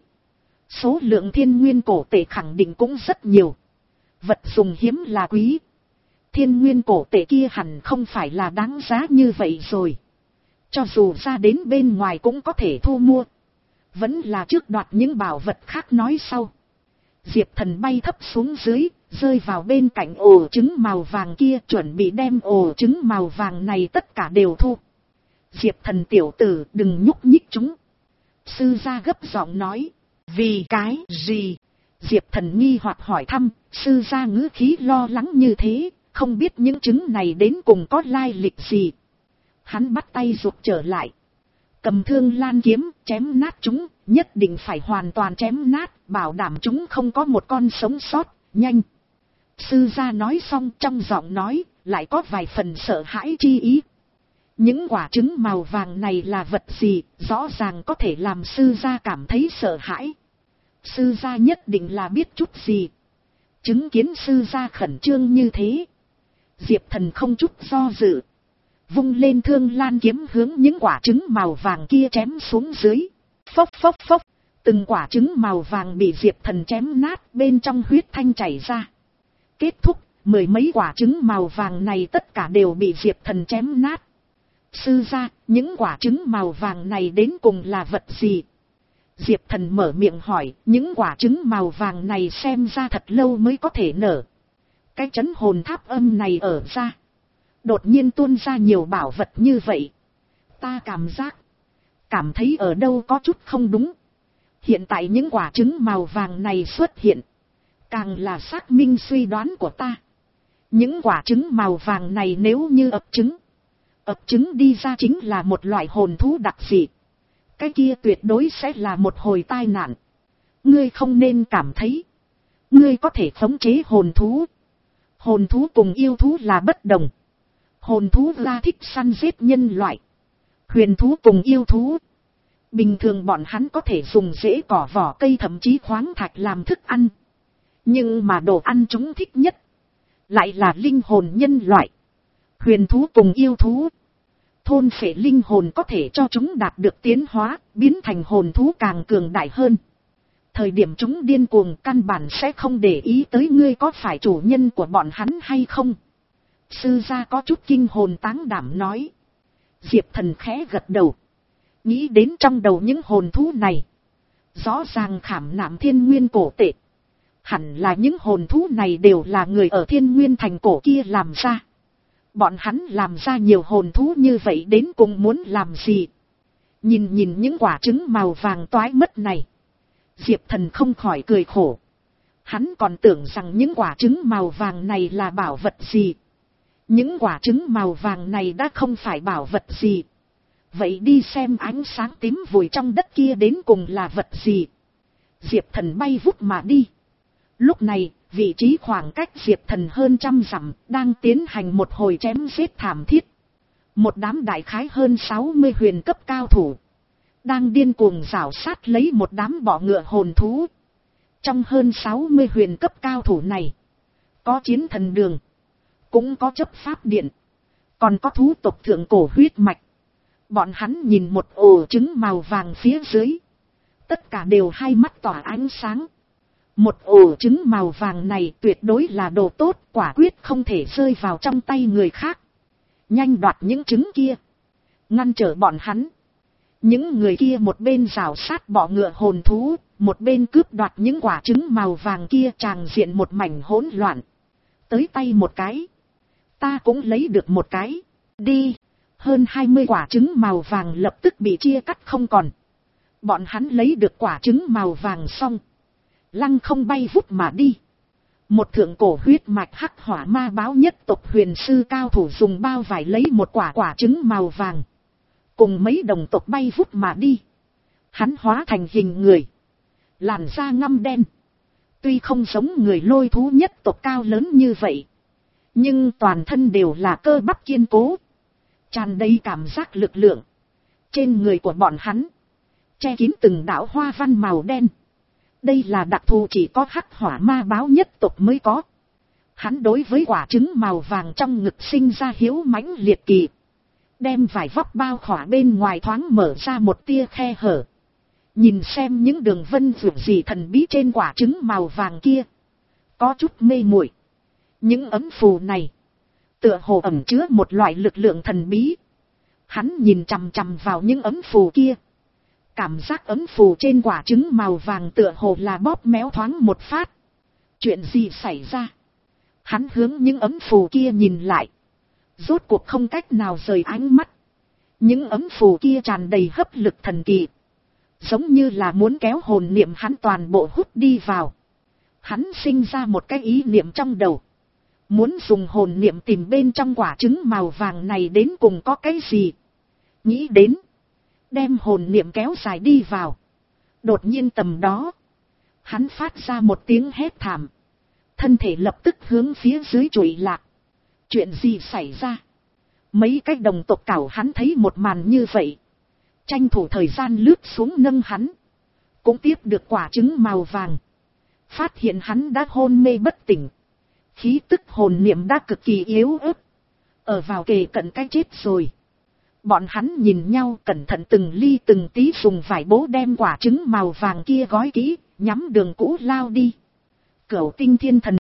Số lượng thiên nguyên cổ tệ khẳng định cũng rất nhiều. Vật dùng hiếm là quý. Thiên nguyên cổ tệ kia hẳn không phải là đáng giá như vậy rồi. Cho dù ra đến bên ngoài cũng có thể thu mua. Vẫn là trước đoạt những bảo vật khác nói sau. Diệp Thần bay thấp xuống dưới, rơi vào bên cạnh ổ trứng màu vàng kia, chuẩn bị đem ổ trứng màu vàng này tất cả đều thu. Diệp Thần tiểu tử, đừng nhúc nhích chúng. Sư gia gấp giọng nói. Vì cái gì? Diệp Thần nghi hoặc hỏi thăm, sư gia ngữ khí lo lắng như thế, không biết những trứng này đến cùng có lai lịch gì. Hắn bắt tay rụt trở lại. Cầm thương lan kiếm, chém nát chúng, nhất định phải hoàn toàn chém nát, bảo đảm chúng không có một con sống sót, nhanh. Sư gia nói xong trong giọng nói, lại có vài phần sợ hãi chi ý. Những quả trứng màu vàng này là vật gì, rõ ràng có thể làm sư gia cảm thấy sợ hãi. Sư gia nhất định là biết chút gì. Chứng kiến sư gia khẩn trương như thế. Diệp Thần không chút do dự. Vung lên thương lan kiếm hướng những quả trứng màu vàng kia chém xuống dưới. Phốc phốc phốc, từng quả trứng màu vàng bị Diệp Thần chém nát, bên trong huyết thanh chảy ra. Kết thúc, mười mấy quả trứng màu vàng này tất cả đều bị Diệp Thần chém nát. Sư gia, những quả trứng màu vàng này đến cùng là vật gì? Diệp Thần mở miệng hỏi, những quả trứng màu vàng này xem ra thật lâu mới có thể nở. Cái trấn hồn tháp âm này ở ra. Đột nhiên tuôn ra nhiều bảo vật như vậy. Ta cảm giác, cảm thấy ở đâu có chút không đúng. Hiện tại những quả trứng màu vàng này xuất hiện. Càng là xác minh suy đoán của ta. Những quả trứng màu vàng này nếu như ấp trứng. ấp trứng đi ra chính là một loại hồn thú đặc dị. Cái kia tuyệt đối sẽ là một hồi tai nạn. Ngươi không nên cảm thấy. Ngươi có thể khống chế hồn thú. Hồn thú cùng yêu thú là bất đồng. Hồn thú ra thích săn giết nhân loại. Huyền thú cùng yêu thú. Bình thường bọn hắn có thể dùng rễ cỏ vỏ cây thậm chí khoáng thạch làm thức ăn. Nhưng mà đồ ăn chúng thích nhất. Lại là linh hồn nhân loại. Huyền thú cùng yêu thú. Thôn phệ linh hồn có thể cho chúng đạt được tiến hóa, biến thành hồn thú càng cường đại hơn. Thời điểm chúng điên cuồng căn bản sẽ không để ý tới ngươi có phải chủ nhân của bọn hắn hay không. Sư gia có chút kinh hồn táng đảm nói. Diệp Thần khẽ gật đầu. Nghĩ đến trong đầu những hồn thú này. Rõ ràng khảm nạm thiên nguyên cổ tệ. Hẳn là những hồn thú này đều là người ở thiên nguyên thành cổ kia làm ra. Bọn hắn làm ra nhiều hồn thú như vậy đến cùng muốn làm gì? Nhìn nhìn những quả trứng màu vàng toái mất này. Diệp Thần không khỏi cười khổ. Hắn còn tưởng rằng những quả trứng màu vàng này là bảo vật gì. Những quả trứng màu vàng này đã không phải bảo vật gì. Vậy đi xem ánh sáng tím vùi trong đất kia đến cùng là vật gì. Diệp Thần bay vút mà đi. Lúc này, vị trí khoảng cách Diệp Thần hơn trăm dặm, đang tiến hành một hồi chém giết thảm thiết. Một đám đại khái hơn sáu mươi huyền cấp cao thủ. Đang điên cuồng rảo sát lấy một đám bọ ngựa hồn thú. Trong hơn sáu mươi huyền cấp cao thủ này, có chiến thần đường, cũng có chấp pháp điện, còn có thú tộc thượng cổ huyết mạch. Bọn hắn nhìn một ổ trứng màu vàng phía dưới. Tất cả đều hai mắt tỏa ánh sáng. Một ổ trứng màu vàng này tuyệt đối là đồ tốt, quả quyết không thể rơi vào trong tay người khác. Nhanh đoạt những trứng kia. Ngăn trở bọn hắn. Những người kia một bên rào sát bọ ngựa hồn thú, một bên cướp đoạt những quả trứng màu vàng kia, tràng diện một mảnh hỗn loạn. Tới tay một cái. Ta cũng lấy được một cái. Đi. Hơn hai mươi quả trứng màu vàng lập tức bị chia cắt không còn. Bọn hắn lấy được quả trứng màu vàng xong. Lăng không bay vút mà đi. Một thượng cổ huyết mạch hắc hỏa ma báo nhất tộc huyền sư cao thủ dùng bao vải lấy một quả quả trứng màu vàng. Cùng mấy đồng tộc bay vút mà đi. Hắn hóa thành hình người. Làn da ngăm đen. Tuy không giống người lôi thú nhất tộc cao lớn như vậy. Nhưng toàn thân đều là cơ bắp kiên cố. Tràn đầy cảm giác lực lượng. Trên người của bọn hắn. Che kín từng đạo hoa văn màu đen. Đây là đặc thù chỉ có hắc hỏa ma báo nhất tộc mới có. Hắn đối với quả trứng màu vàng trong ngực sinh ra hiếu mãnh liệt kỳ. Đem vải vóc bao khỏa bên ngoài thoáng mở ra một tia khe hở. Nhìn xem những đường vân vượt gì thần bí trên quả trứng màu vàng kia. Có chút mê muội. Những ấm phù này. Tựa hồ ẩn chứa một loại lực lượng thần bí. Hắn nhìn chằm chằm vào những ấm phù kia. Cảm giác ấm phù trên quả trứng màu vàng tựa hồ là bóp méo thoáng một phát. Chuyện gì xảy ra? Hắn hướng những ấm phù kia nhìn lại. Rốt cuộc không cách nào rời ánh mắt. Những ấm phù kia tràn đầy hấp lực thần kỳ. Giống như là muốn kéo hồn niệm hắn toàn bộ hút đi vào. Hắn sinh ra một cái ý niệm trong đầu. Muốn dùng hồn niệm tìm bên trong quả trứng màu vàng này đến cùng có cái gì. Nghĩ đến. Đem hồn niệm kéo dài đi vào. Đột nhiên tầm đó. Hắn phát ra một tiếng hét thảm. Thân thể lập tức hướng phía dưới trụy lạc. Chuyện gì xảy ra? Mấy cái đồng tộc cảo hắn thấy một màn như vậy. Tranh thủ thời gian lướt xuống nâng hắn. Cũng tiếp được quả trứng màu vàng. Phát hiện hắn đã hôn mê bất tỉnh. Khí tức hồn niệm đã cực kỳ yếu ớt. Ở vào kề cận cái chết rồi. Bọn hắn nhìn nhau cẩn thận từng ly từng tí dùng vải bố đem quả trứng màu vàng kia gói kỹ. Nhắm đường cũ lao đi. Cửu tinh thiên thần